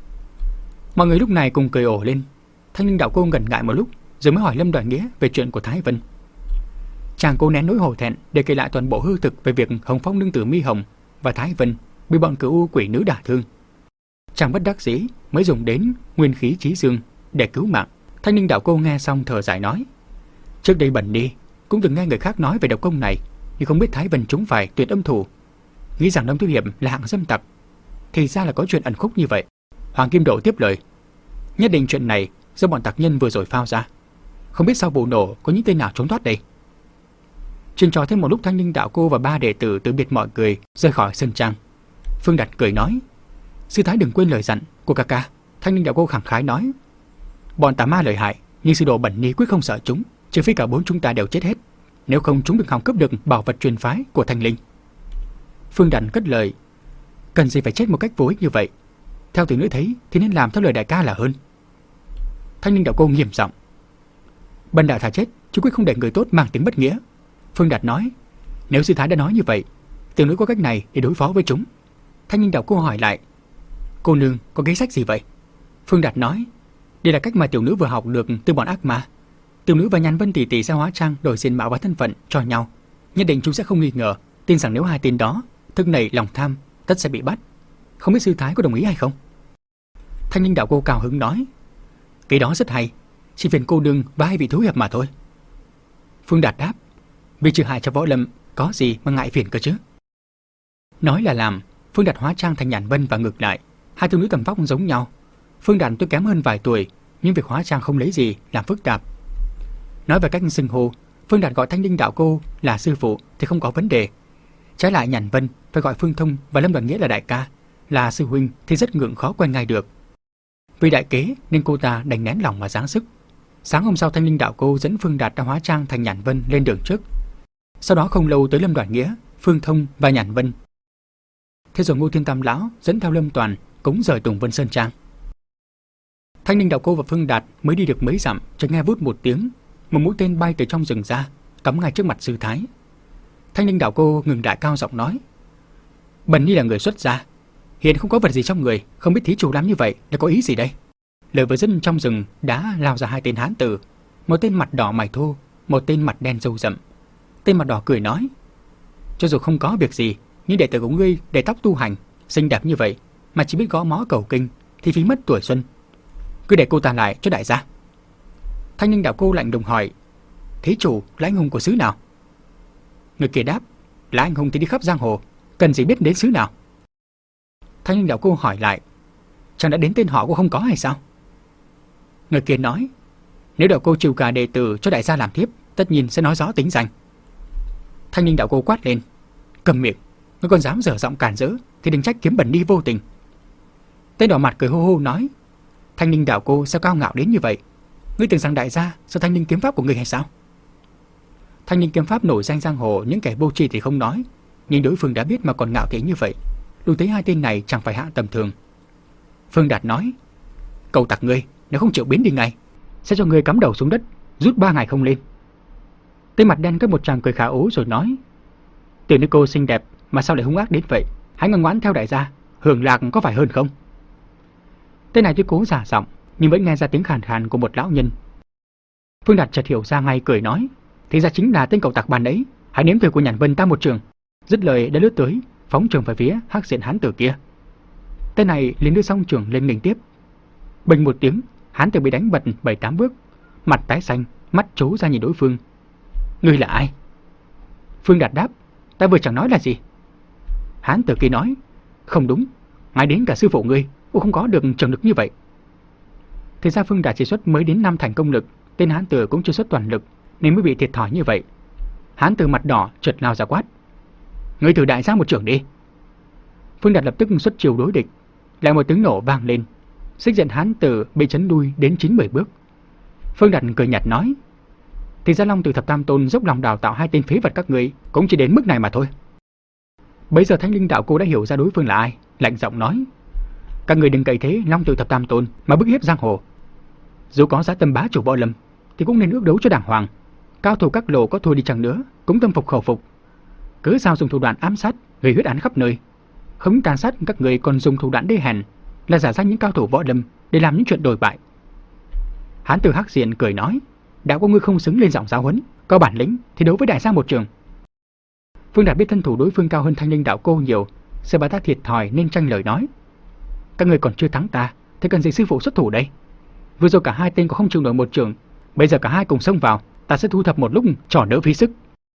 Mọi người lúc này cùng cười ồ lên. Thanh Linh đạo cô ngần ngại một lúc rồi mới hỏi Lâm Đoàn Nghĩa về chuyện của Thái Vân. Chàng cố nén nỗi hổ thẹn để kể lại toàn bộ hư thực về việc Hồng Phong nương tử Mi Hồng và Thái Vân bị bọn cửu u quỷ nữ đả thương. Chàng bất đắc dĩ mới dùng đến nguyên khí trí dương để cứu mạng. Thanh Linh đạo cô nghe xong thở dài nói, trước đây bẩn đi cũng từng nghe người khác nói về độc công này, nhưng không biết Thái Vân chúng phải tuyệt âm thủ, nghĩ rằng Đông Thiếu Hiệp là hạng dâm tặc, thì ra là có chuyện ẩn khúc như vậy. Hoàng Kim Độ tiếp lời, nhất định chuyện này do bọn tặc nhân vừa rồi phao ra, không biết sau vụ nổ có những tên nào trốn thoát đây. Chuyện trò thêm một lúc, Thanh Linh đạo cô và ba đệ tử từ biệt mọi người rời khỏi sân trang. Phương Đạt cười nói, sư thái đừng quên lời dặn của ca ca. Thanh Linh đạo cô khẳng khái nói, bọn tà ma lợi hại, nhưng sư đồ Bẩn Ni quyết không sợ chúng, trừ phi cả bốn chúng ta đều chết hết, nếu không chúng đừng hòng cướp được bảo vật truyền phái của Thanh Linh. Phương Đạt cất lời, cần gì phải chết một cách vô ích như vậy, theo tiểu nữ thấy thì nên làm theo lời đại ca là hơn. Thanh Linh đạo cô nghiêm giọng, Bần đạo thà chết chứ quyết không để người tốt mang tiếng bất nghĩa. Phương Đạt nói, nếu sư thái đã nói như vậy, tiểu nữ có cách này để đối phó với chúng. Thanh Linh đạo cô hỏi lại, cô nương có kế sách gì vậy? Phương Đạt nói, đây là cách mà tiểu nữ vừa học được từ bọn ác ma. Tiểu nữ và Nhàn Vân tỷ tỷ sẽ hóa trang đổi diện mạo và thân phận cho nhau, nhất định chúng sẽ không nghi ngờ, tin rằng nếu hai tên đó thức nảy lòng tham tất sẽ bị bắt. Không biết sư thái có đồng ý hay không? Thanh Linh đạo cô cao hứng nói, cái đó rất hay, chỉ phiền cô nương và hai vị thú hiệp mà thôi. Phương Đạt đáp, vì trừ hại cho võ lâm có gì mà ngại phiền cơ chứ. Nói là làm, Phương Đạt hóa trang thành Nhàn Vân và ngược lại, hai thiếu nữ tầm vóc giống nhau. Phương Đạt tôi kém hơn vài tuổi, nhưng việc hóa trang không lấy gì làm phức tạp. Nói về cách xưng hô, Phương Đạt gọi Thanh Linh đạo cô là sư phụ thì không có vấn đề. Trái lại Nhàn Vân phải gọi Phương Thông và Lâm Đoàn Nghĩa là đại ca, là sư huynh thì rất ngượng khó quen ngay được. Vì đại kế nên cô ta đành nén lòng mà giáng sức. Sáng hôm sau, Thanh Linh đạo cô dẫn Phương Đạt đã hóa trang thành Nhàn Vân lên đường trước. Sau đó không lâu tới Lâm Đoàn Nghĩa, Phương Thông và Nhàn Vân. Thế rồi Ngô Thiên Tam lão dẫn theo Lâm Toàn cũng rời Tùng Vân Sơn Trang. Thanh Linh đạo cô và Phương Đạt mới đi được mấy dặm, chợt nghe vút một tiếng, một mũi tên bay từ trong rừng ra, cắm ngay trước mặt sư thái. Thanh Linh đạo cô ngừng lại cao giọng nói, Bần Ni là người xuất gia, hiện không có vật gì trong người, không biết thí chủ làm như vậy là có ý gì đây? Lời vừa dứt, trong rừng đã lao ra hai tên hán tử, một tên mặt đỏ mày thô, một tên mặt đen râu rậm. Tên mặt đỏ cười nói, cho dù không có việc gì, nhưng đệ tử của ngươi để tóc tu hành, xinh đẹp như vậy mà chỉ biết gõ mõ cầu kinh thì phí mất tuổi xuân. Cứ để cô ta lại cho đại gia. Thanh Linh đạo cô lạnh lùng hỏi, thí chủ là anh hùng của xứ nào? Người kia đáp, là anh hùng thì đi khắp giang hồ, cần gì biết đến xứ nào? Thanh Linh đạo cô hỏi lại, chẳng đã đến tên họ cũng không có hay sao? Người kia nói, nếu đạo cô chịu cả đệ tử cho đại gia làm thiếp, tất nhiên sẽ nói rõ tính danh. Thanh Linh đạo cô quát lên, cầm miệng, ngươi còn dám dở giọng cản rỡ thì đừng trách kiếm Bẩn Ni vô tình. Tên đỏ mặt cười hô hô nói, Thanh Linh đạo cô sao cao ngạo đến như vậy? Ngươi tưởng rằng đại gia sao Thanh Linh kiếm pháp của ngươi hay sao? Thanh Linh kiếm pháp nổi danh giang hồ, những kẻ vô tri thì không nói, nhưng đối phương đã biết mà còn ngạo thế như vậy, đủ thấy hai tên này chẳng phải hạng tầm thường. Phương Đạt nói, cầu tặc ngươi, nếu không chịu biến đi ngay, sẽ cho ngươi cắm đầu xuống đất, rút ba ngày không lên. Tên mặt đen có một tràng cười khả ố rồi nói, tiểu nữ cô xinh đẹp mà sao lại hung ác đến vậy? Hãy ngoan ngoãn theo đại gia, hưởng lạc có phải hơn không? Tên này tuy cố giả giọng nhưng vẫn nghe ra tiếng khàn khàn của một lão nhân. Phương Đạt chợt hiểu ra ngay, cười nói, thì ra chính là tên cậu tặc ban ấy, hãy nếm thử của Nhàn Vân ta một trường. Dứt lời đã lướt tới, phóng trường về phía hắc diện hán tử kia. Tên này liền đưa song trường lên nghênh tiếp. Bình một tiếng, hán tử bị đánh bật bảy tám bước, mặt tái xanh, mắt trố ra nhìn đối phương. Ngươi là ai? Phương Đạt đáp, ta vừa chẳng nói là gì. Hán tử kia nói, không đúng, ngay đến cả sư phụ ngươi cũng không có được trường lực như vậy. Thì ra Phương Đạt chỉ xuất mới đến năm thành công lực, tên hán tử cũng chưa xuất toàn lực nên mới bị thiệt thòi như vậy. Hán tử mặt đỏ chợt lao ra quát, ngươi thử đại ra một trường đi. Phương Đạt lập tức xuất chiêu đối địch, lại một tiếng nổ vang lên, xích giận hán tử bị chấn lui đến chín mười bước. Phương Đạt cười nhạt nói, thì ra Long Tử Thập Tam Tôn dốc lòng đào tạo hai tên phế vật các ngươi cũng chỉ đến mức này mà thôi. Bấy giờ Thanh Linh đạo cô đã hiểu ra đối phương là ai, lạnh giọng nói: các người đừng cậy thế long tự thập tam tôn mà bức hiếp giang hồ. Dù có giá tâm bá chủ võ lâm thì cũng nên ước đấu cho đàng hoàng. Cao thủ các lộ có thua đi chăng nữa cũng tâm phục khẩu phục. Cứ sao dùng thủ đoạn ám sát, gây huyết án khắp nơi, không tàn sát các người còn dùng thủ đoạn đê hèn là giả danh những cao thủ võ lâm để làm những chuyện đồi bại. Hán tử hắc diện cười nói: đạo của ngươi không xứng lên giọng giáo huấn, có bản lĩnh thì đấu với đại gia một trường. Phương Đạt biết thân thủ đối phương cao hơn Thanh Linh đạo cô nhiều, sợ bà ta thiệt thòi nên tranh lời nói: các người còn chưa thắng ta, thế cần gì sư phụ xuất thủ đây? Vừa rồi cả hai tên có không chịu nổi một trường, bây giờ cả hai cùng xông vào, ta sẽ thu thập một lúc trò đỡ phí sức.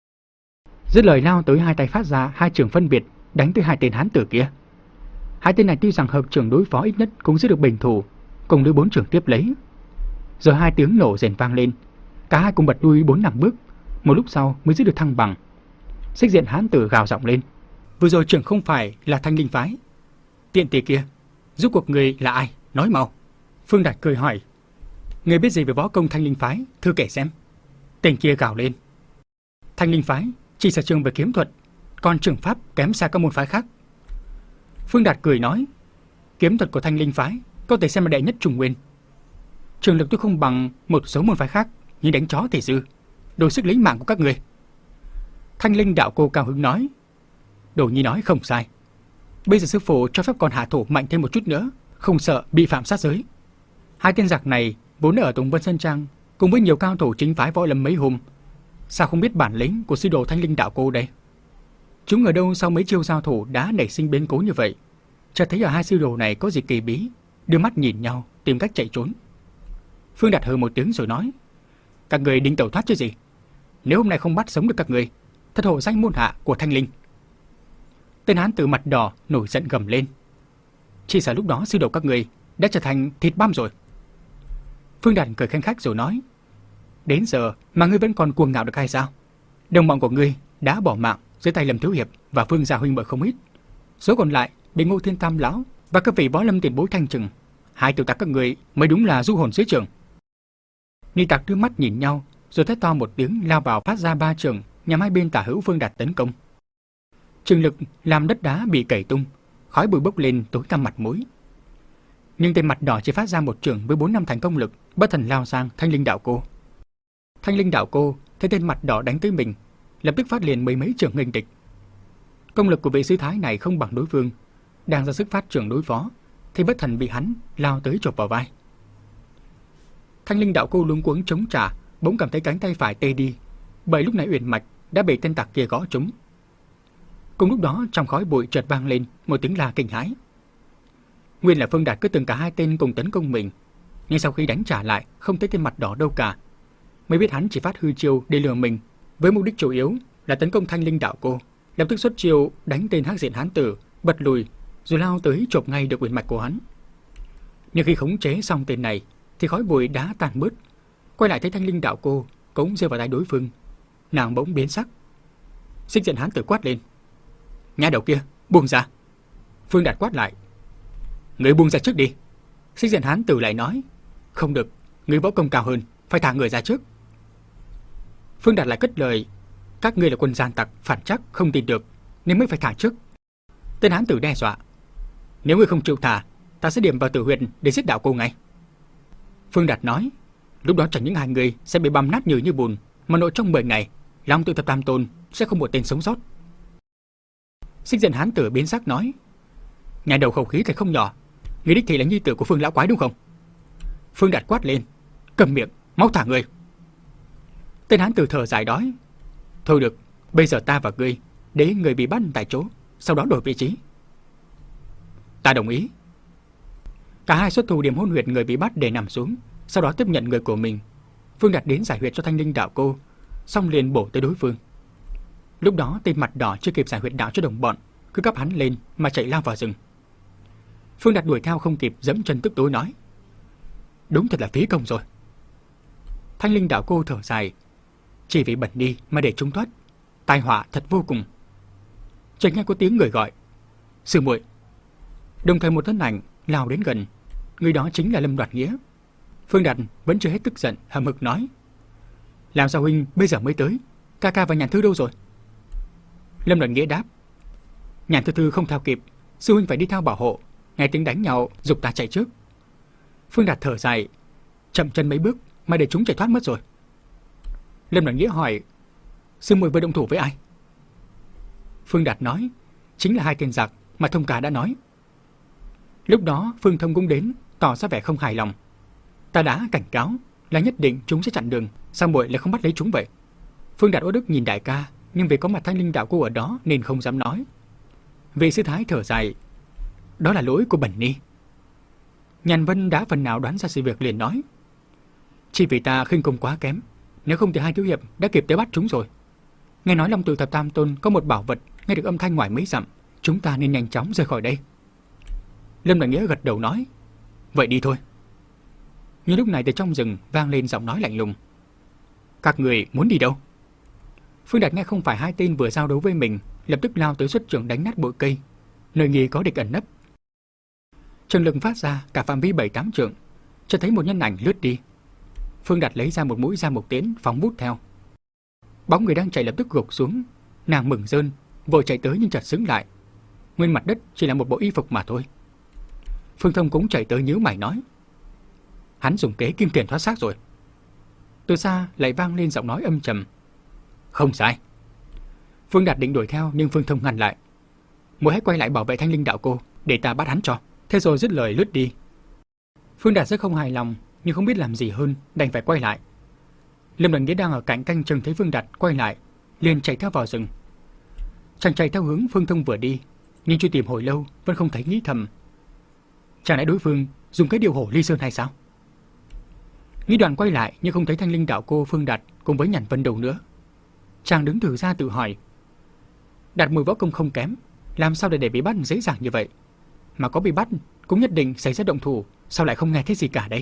Dứt lời lao tới, hai tay phát ra hai trường phân biệt đánh tới hai tên hán tử kia. Hai tên này tuy rằng hợp trường đối phó ít nhất cũng giữ được bình thủ, cùng đưa bốn trường tiếp lấy. Rồi hai tiếng nổ rền vang lên, cả hai cùng bật lui bốn năm bước, một lúc sau mới giữ được thăng bằng. Xích diện hán tử gào giọng lên: vừa rồi trưởng không phải là Thanh Linh phái? Tiện tỳ kia, rốt cuộc người là ai? Nói mau. Phương Đạt cười hỏi: người biết gì về võ công Thanh Linh phái, thưa kể xem. Tên kia gào lên: Thanh Linh phái chỉ sở trường về kiếm thuật, còn trường pháp kém xa các môn phái khác. Phương Đạt cười nói: kiếm thuật của Thanh Linh phái có thể xem là đệ nhất Trung Nguyên. Trường lực tôi không bằng một số môn phái khác, nhưng đánh chó thì dư, đồ sức lấy mạng của các người. Thanh Linh đạo cô cao hứng nói: Đồ Nhi nói không sai. Bây giờ sư phụ cho phép con hạ thủ mạnh thêm một chút nữa, không sợ bị phạm sát giới. Hai tên giặc này vốn ở Tùng Vân Sơn Trang cùng với nhiều cao thủ chính phái võ lâm mấy hôm, sao không biết bản lĩnh của sư đồ Thanh Linh đạo cô đây? Chúng ở đâu sau mấy chiêu giao thủ đã nảy sinh biến cố như vậy? Chợt thấy ở hai sư đồ này có gì kỳ bí, đưa mắt nhìn nhau tìm cách chạy trốn. Phương Đạt hừ một tiếng rồi nói: các người định tẩu thoát chứ gì? Nếu hôm nay không bắt sống được các người, thật hộ danh môn hạ của Thanh Linh. Tên hán tử mặt đỏ nổi giận gầm lên: chỉ sợ lúc đó sư đồ các người đã trở thành thịt băm rồi. Phương Đạt cười khanh khách rồi nói: đến giờ mà ngươi vẫn còn cuồng ngạo được hay sao? Đồng bọn của ngươi đã bỏ mạng dưới tay Lâm thiếu hiệp và Phương gia huynh muội không ít, số còn lại bị Ngô Thiên Tam lão và các vị võ lâm tiền bối thanh trừng. Hai tiểu tặc các người mới đúng là du hồn dưới trường. Ni tặc đưa mắt nhìn nhau rồi thét to một tiếng lao vào phát ra ba trường nhằm hai bên tả hữu Phương Đạt tấn công. Trường lực làm đất đá bị cày tung, khói bụi bốc lên tối tăm mặt mũi. Nhưng tên mặt đỏ chỉ phát ra một trường với bốn năm thành công lực, bất thần lao sang Thanh Linh đạo cô. Thanh Linh đạo cô thấy tên mặt đỏ đánh tới mình, lập tức phát liền mấy mấy trường nghênh địch. Công lực của vị sư thái này không bằng đối phương, đang ra sức phát trường đối phó thì bất thần bị hắn lao tới chộp vào vai. Thanh Linh đạo cô luống cuống chống trả, bỗng cảm thấy cánh tay phải tê đi, bởi lúc nãy uyển mạch đã bị tên tặc kia gõ trúng. Cùng lúc đó trong khói bụi chợt vang lên một tiếng la kinh hãi. Nguyên là Phương Đạt cứ tưởng cả hai tên cùng tấn công mình, nhưng sau khi đánh trả lại không thấy tên mặt đỏ đâu cả, mới biết hắn chỉ phát hư chiêu để lừa mình, với mục đích chủ yếu là tấn công Thanh Linh đạo cô. Lập tức xuất chiêu đánh tên hắc diện hán tử, bật lùi rồi lao tới chộp ngay được uyển mạch của hắn. Nhưng khi khống chế xong tên này thì khói bụi đã tàn bớt, quay lại thấy Thanh Linh đạo cô cũng rơi vào tay đối phương, nàng bỗng biến sắc. Xích diện hán tử quát lên: nhà đầu kia, buông ra. Phương Đạt quát lại: người buông ra trước đi. Xích diện hán tử lại nói: không được, người võ công cao hơn, phải thả người ra trước. Phương Đạt lại cất lời: các ngươi là quân gian tặc phản trắc, không tin được nên mới phải thả trước. Tên hán tử đe dọa: nếu ngươi không chịu thả, ta sẽ điểm vào tử huyệt để giết đạo cô ngay. Phương Đạt nói: lúc đó chẳng những hai người sẽ bị băm nát nhừ như bùn, mà nội trong mười ngày Long tự thập tam tôn sẽ không một tên sống sót. Xích diện hán tử biến sắc nói: nhà đầu khẩu khí thật không nhỏ, người đích thị là nhi tử của Phương lão quái đúng không? Phương Đạt quát lên: cầm miệng, mau thả người. Tên hán tử thở dài đói: thôi được, bây giờ ta và ngươi để người bị bắt tại chỗ, sau đó đổi vị trí. Ta đồng ý. Cả hai xuất thủ điểm hôn huyệt người bị bắt để nằm xuống, sau đó tiếp nhận người của mình. Phương Đạt đến giải huyệt cho Thanh Linh đạo cô, xong liền bổ tới đối phương. Lúc đó tên mặt đỏ chưa kịp giải huyệt đạo cho đồng bọn, cứ gấp hắn lên mà chạy lao vào rừng. Phương Đạt đuổi theo không kịp, giẫm chân tức tối nói: đúng thật là phí công rồi. Thanh Linh đạo cô thở dài: chỉ vì bẩn đi mà để trốn thoát, tai họa thật vô cùng. Chợt nghe có tiếng người gọi: sư muội. Đồng thời một thân ảnh lao đến gần, người đó chính là Lâm Đoạt Nghĩa. Phương Đạt vẫn chưa hết tức giận, hậm hực nói: làm sao huynh bây giờ mới tới? Ca ca và Nhàn Thư đâu rồi? Lâm Đoạt Nghĩa đáp: Nhàn Thư Thư không theo kịp, sư huynh phải đi theo bảo hộ. Nghe tiếng đánh nhau, giục ta chạy trước. Phương Đạt thở dài, chậm chân mấy bước mà để chúng chạy thoát mất rồi. Lâm Đoàn Nghĩa hỏi, sư muội vừa động thủ với ai? Phương Đạt nói, chính là hai tên giặc mà Thông Ca đã nói. Lúc đó Phương Thông cũng đến, tỏ ra vẻ không hài lòng. Ta đã cảnh cáo là nhất định chúng sẽ chặn đường, sao muội lại không bắt lấy chúng vậy? Phương Đạt uất ức nhìn đại ca, nhưng vì có mặt Thanh Linh đạo cô ở đó nên không dám nói. Vị sư thái thở dài, đó là lỗi của Bẩn Ni. Nhàn Vân đã phần nào đoán ra sự việc liền nói, chỉ vì ta khinh công quá kém, nếu không thì hai thiếu hiệp đã kịp tới bắt chúng rồi. Nghe nói Long Tự Thập Tam Tôn có một bảo vật nghe được âm thanh ngoài mấy dặm, chúng ta nên nhanh chóng rời khỏi đây. Lâm Đoàn Nghĩa gật đầu nói, vậy đi thôi. Nhưng lúc này từ trong rừng vang lên giọng nói lạnh lùng, các người muốn đi đâu? Phương Đạt nghe không phải hai tên vừa giao đấu với mình, lập tức lao tới xuất trường đánh nát bụi cây, nơi nghi có địch ẩn nấp. Trường lực phát ra cả phạm vi bảy tám trượng, cho thấy một nhân ảnh lướt đi. Phương Đạt lấy ra một mũi da mộc tiễn phóng vút theo. Bóng người đang chạy lập tức gục xuống, nàng mừng rơn, vội chạy tới nhưng chợt sững lại. Nguyên mặt đất chỉ là một bộ y phục mà thôi. Phương Thông cũng chạy tới nhíu mày nói, hắn dùng kế kim tiền thoát xác rồi. Từ xa lại vang lên giọng nói âm trầm, không sai. Phương Đạt định đuổi theo nhưng Phương Thông ngăn lại, muội hãy quay lại bảo vệ Thanh Linh đạo cô để ta bắt hắn cho. Thế rồi dứt lời lướt đi. Phương Đạt rất không hài lòng nhưng không biết làm gì hơn, đành phải quay lại. Lâm Đoàn Nghĩa đang ở cạnh canh chừng thấy Phương Đạt quay lại, liền chạy theo vào rừng. Chàng chạy theo hướng Phương Thông vừa đi, nhưng truy tìm hồi lâu vẫn không thấy, nghĩ thầm, chẳng lẽ đối phương dùng cái điều hổ ly sơn hay sao? Nghĩ đoạn quay lại nhưng không thấy Thanh Linh đạo cô Phương Đạt cùng với Nhàn Vân đâu nữa. Chàng đứng thử ra tự hỏi, Đạt mùi võ công không kém, làm sao để để bị bắt dễ dàng như vậy? Mà có bị bắt cũng nhất định xảy ra động thủ, sao lại không nghe thấy gì cả đây?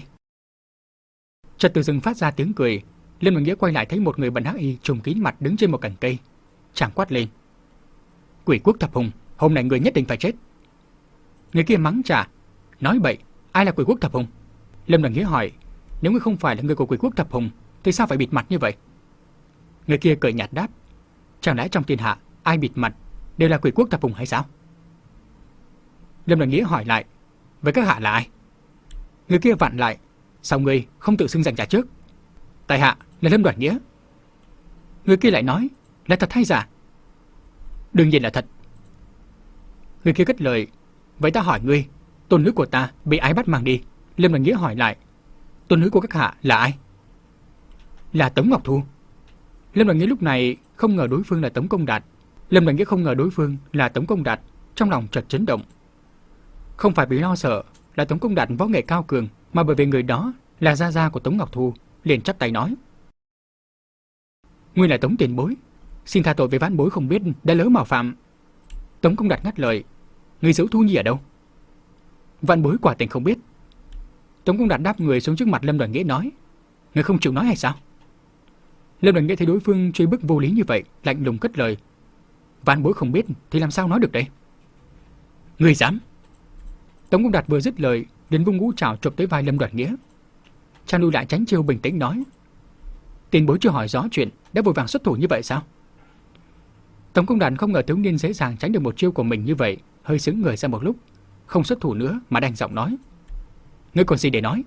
Chợt từ rừng phát ra tiếng cười. Lâm Đoàn Nghĩa quay lại thấy một người bận hắc y trùm kín mặt đứng trên một cành cây. Chàng quát lên, Quỷ Quốc Thập Hùng, hôm nay người nhất định phải chết. Người kia mắng trả, nói bậy, ai là Quỷ Quốc Thập Hùng? Lâm Đoàn Nghĩa hỏi, nếu ngươi không phải là người của Quỷ Quốc Thập Hùng thì sao phải bịt mặt như vậy? Người kia cười nhạt đáp, chẳng lẽ trong thiên hạ ai bịt mặt đều là Quỷ Quốc Thập Hùng hay sao? Lâm Đoàn Nghĩa hỏi lại, vậy các hạ là ai? Người kia vặn lại, sao ngươi không tự xưng danh trả trước? Tại hạ là Lâm Đoàn Nghĩa. Người kia lại nói, là thật hay giả? Đương nhiên là thật. Người kia cất lời, vậy ta hỏi ngươi, tôn nữ của ta bị ai bắt mang đi? Lâm Đoàn Nghĩa hỏi lại, tôn nữ của các hạ là ai? Là Tống Ngọc Thu. Lâm Đoàn Nghĩa lúc này không ngờ đối phương là Tống Công Đạt. Lâm Đoàn Nghĩa không ngờ đối phương là Tống Công Đạt, trong lòng chợt chấn động. Không phải vì lo sợ là Tống Công Đạt võ nghệ cao cường, mà bởi vì người đó là gia gia của Tống Ngọc Thu, liền chắp tay nói, nguyên là Tống tiền bối, xin tha tội với vãn bối không biết đã lỡ mạo phạm. Tống Công Đạt ngắt lời, người giấu Thu Nhi ở đâu? Vãn bối quả tình không biết. Tống Công Đạt đáp người xuống trước mặt Lâm Đoàn Nghĩa nói, người không chịu nói hay sao? Lâm Đoàn Nghĩa thấy đối phương truy bức vô lý như vậy, lạnh lùng cất lời, vãn bối không biết thì làm sao nói được đây? Người dám? Tống Công Đạt vừa dứt lời, liền vung ngũ trảo chụp tới vai Lâm Đoàn Nghĩa. Chàng lui lại tránh chiêu, bình tĩnh nói, tiền bối chưa hỏi rõ chuyện đã vội vàng xuất thủ như vậy sao? Tống Công Đạt không ngờ thiếu niên dễ dàng tránh được một chiêu của mình như vậy, hơi sững người ra một lúc, không xuất thủ nữa mà đành giọng nói, ngươi còn gì để nói?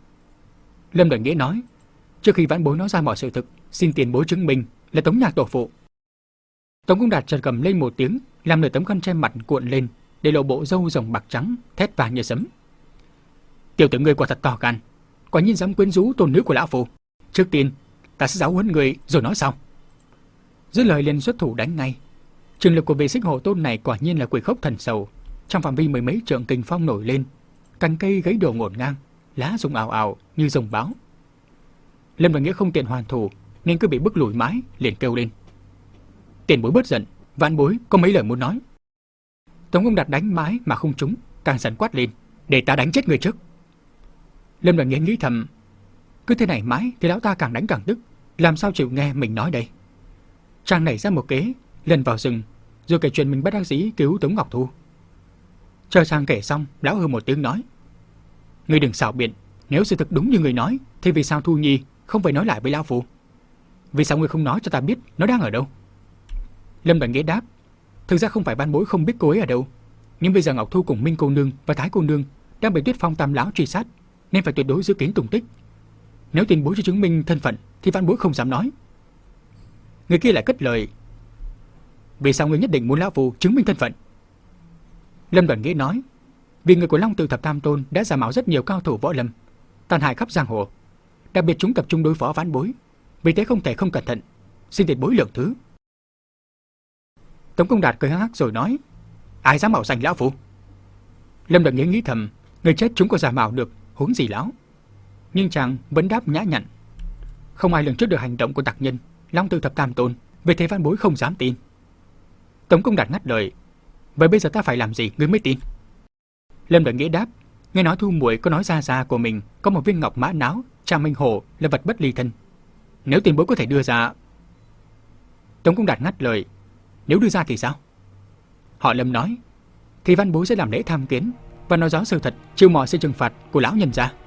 Lâm Đoàn Nghĩa nói, trước khi vãn bối nói ra mọi sự thực, xin tiền bối chứng minh là Tống Nhạc tổ phụ. Tống Công Đạt chợt gầm lên một tiếng, làm nửa tấm khăn che mặt cuộn lên, để lộ bộ râu rồng bạc trắng, thét vàng như sấm. Tiểu tử ngươi quả thật to gan, quả nhiên dám quyến rũ tôn nữ của lão phu. Trước tiên ta sẽ giáo huấn người rồi nói sau. Dứt lời liền xuất thủ đánh ngay. Trường lực của vị Xích Hổ Tôn này quả nhiên là quỷ khốc thần sầu. Trong phạm vi mười mấy trượng kình phong nổi lên, cành cây gãy đổ ngổn ngang, lá rụng ào ào như rồng báo. Lâm Đoàn Nghĩa không tiện hoàn thủ nên cứ bị bức lùi mãi, liền kêu lên, tiền bối bớt giận, vãn bối có mấy lời muốn nói. Tống Công Đạt đánh mãi mà không trúng, càng giận quát lên, để ta đánh chết người trước. Lâm Đoàn Nghĩa nghĩ thầm, cứ thế này mãi thì lão ta càng đánh càng tức, làm sao chịu nghe mình nói đây. Chàng nảy ra một kế, lần vào rừng, rồi kể chuyện mình bất đắc dĩ cứu Tống Ngọc Thu. Chờ chàng kể xong, lão hừ một tiếng nói, ngươi đừng xảo biện, nếu sự thực đúng như người nói, thì vì sao Thu Nhi không phải nói lại với lão phu? Vì sao ngươi không nói cho ta biết nó đang ở đâu? Lâm Đoàn Nghĩa đáp, Thực ra không phải văn bối không biết cô ấy ở đâu, nhưng bây giờ Ngọc Thu cùng Minh cô nương và Thái cô nương đang bị Tuyết Phong tam lão truy sát, nên phải tuyệt đối giữ kín tung tích. Nếu tiền bối cho chứng minh thân phận thì văn bối không dám nói. Người kia lại cất lời: Vì sao ngươi nhất định muốn lão phu chứng minh thân phận? Lâm Đoàn Nghĩa nói: Vì người của Long Tự Thập Tam Tôn đã giả mạo rất nhiều cao thủ võ lâm, tàn hại khắp giang hồ, đặc biệt chúng tập trung đối phó vãn bối, vì thế không thể không cẩn thận, xin tiền bối lượng thứ. Tống Công Đạt cười hắc hắc rồi nói: Ai dám mạo danh lão phu? Lâm Đoàn Nghĩa nghĩ thầm, người chết chúng có giả mạo được, huống gì lão. Nhưng chàng vẫn đáp nhã nhặn: Không ai lường trước được hành động của tặc nhân Long Tự Thập Tam Tôn, vì thế văn bối không dám tin. Tống Công Đạt ngắt lời: Vậy bây giờ ta phải làm gì ngươi mới tin? Lâm Đoàn Nghĩa đáp: Nghe nói Thu muội có nói ra ra của mình có một viên ngọc mã não Tràng Minh Hổ là vật bất ly thân. Nếu tiền bối có thể đưa ra. Tống Công Đạt ngắt lời: Nếu đưa ra thì sao? Họ Lâm nói: Thì văn bối sẽ làm lễ tham kiến và nói rõ sự thật, chịu mọi sự trừng phạt của lão nhân gia.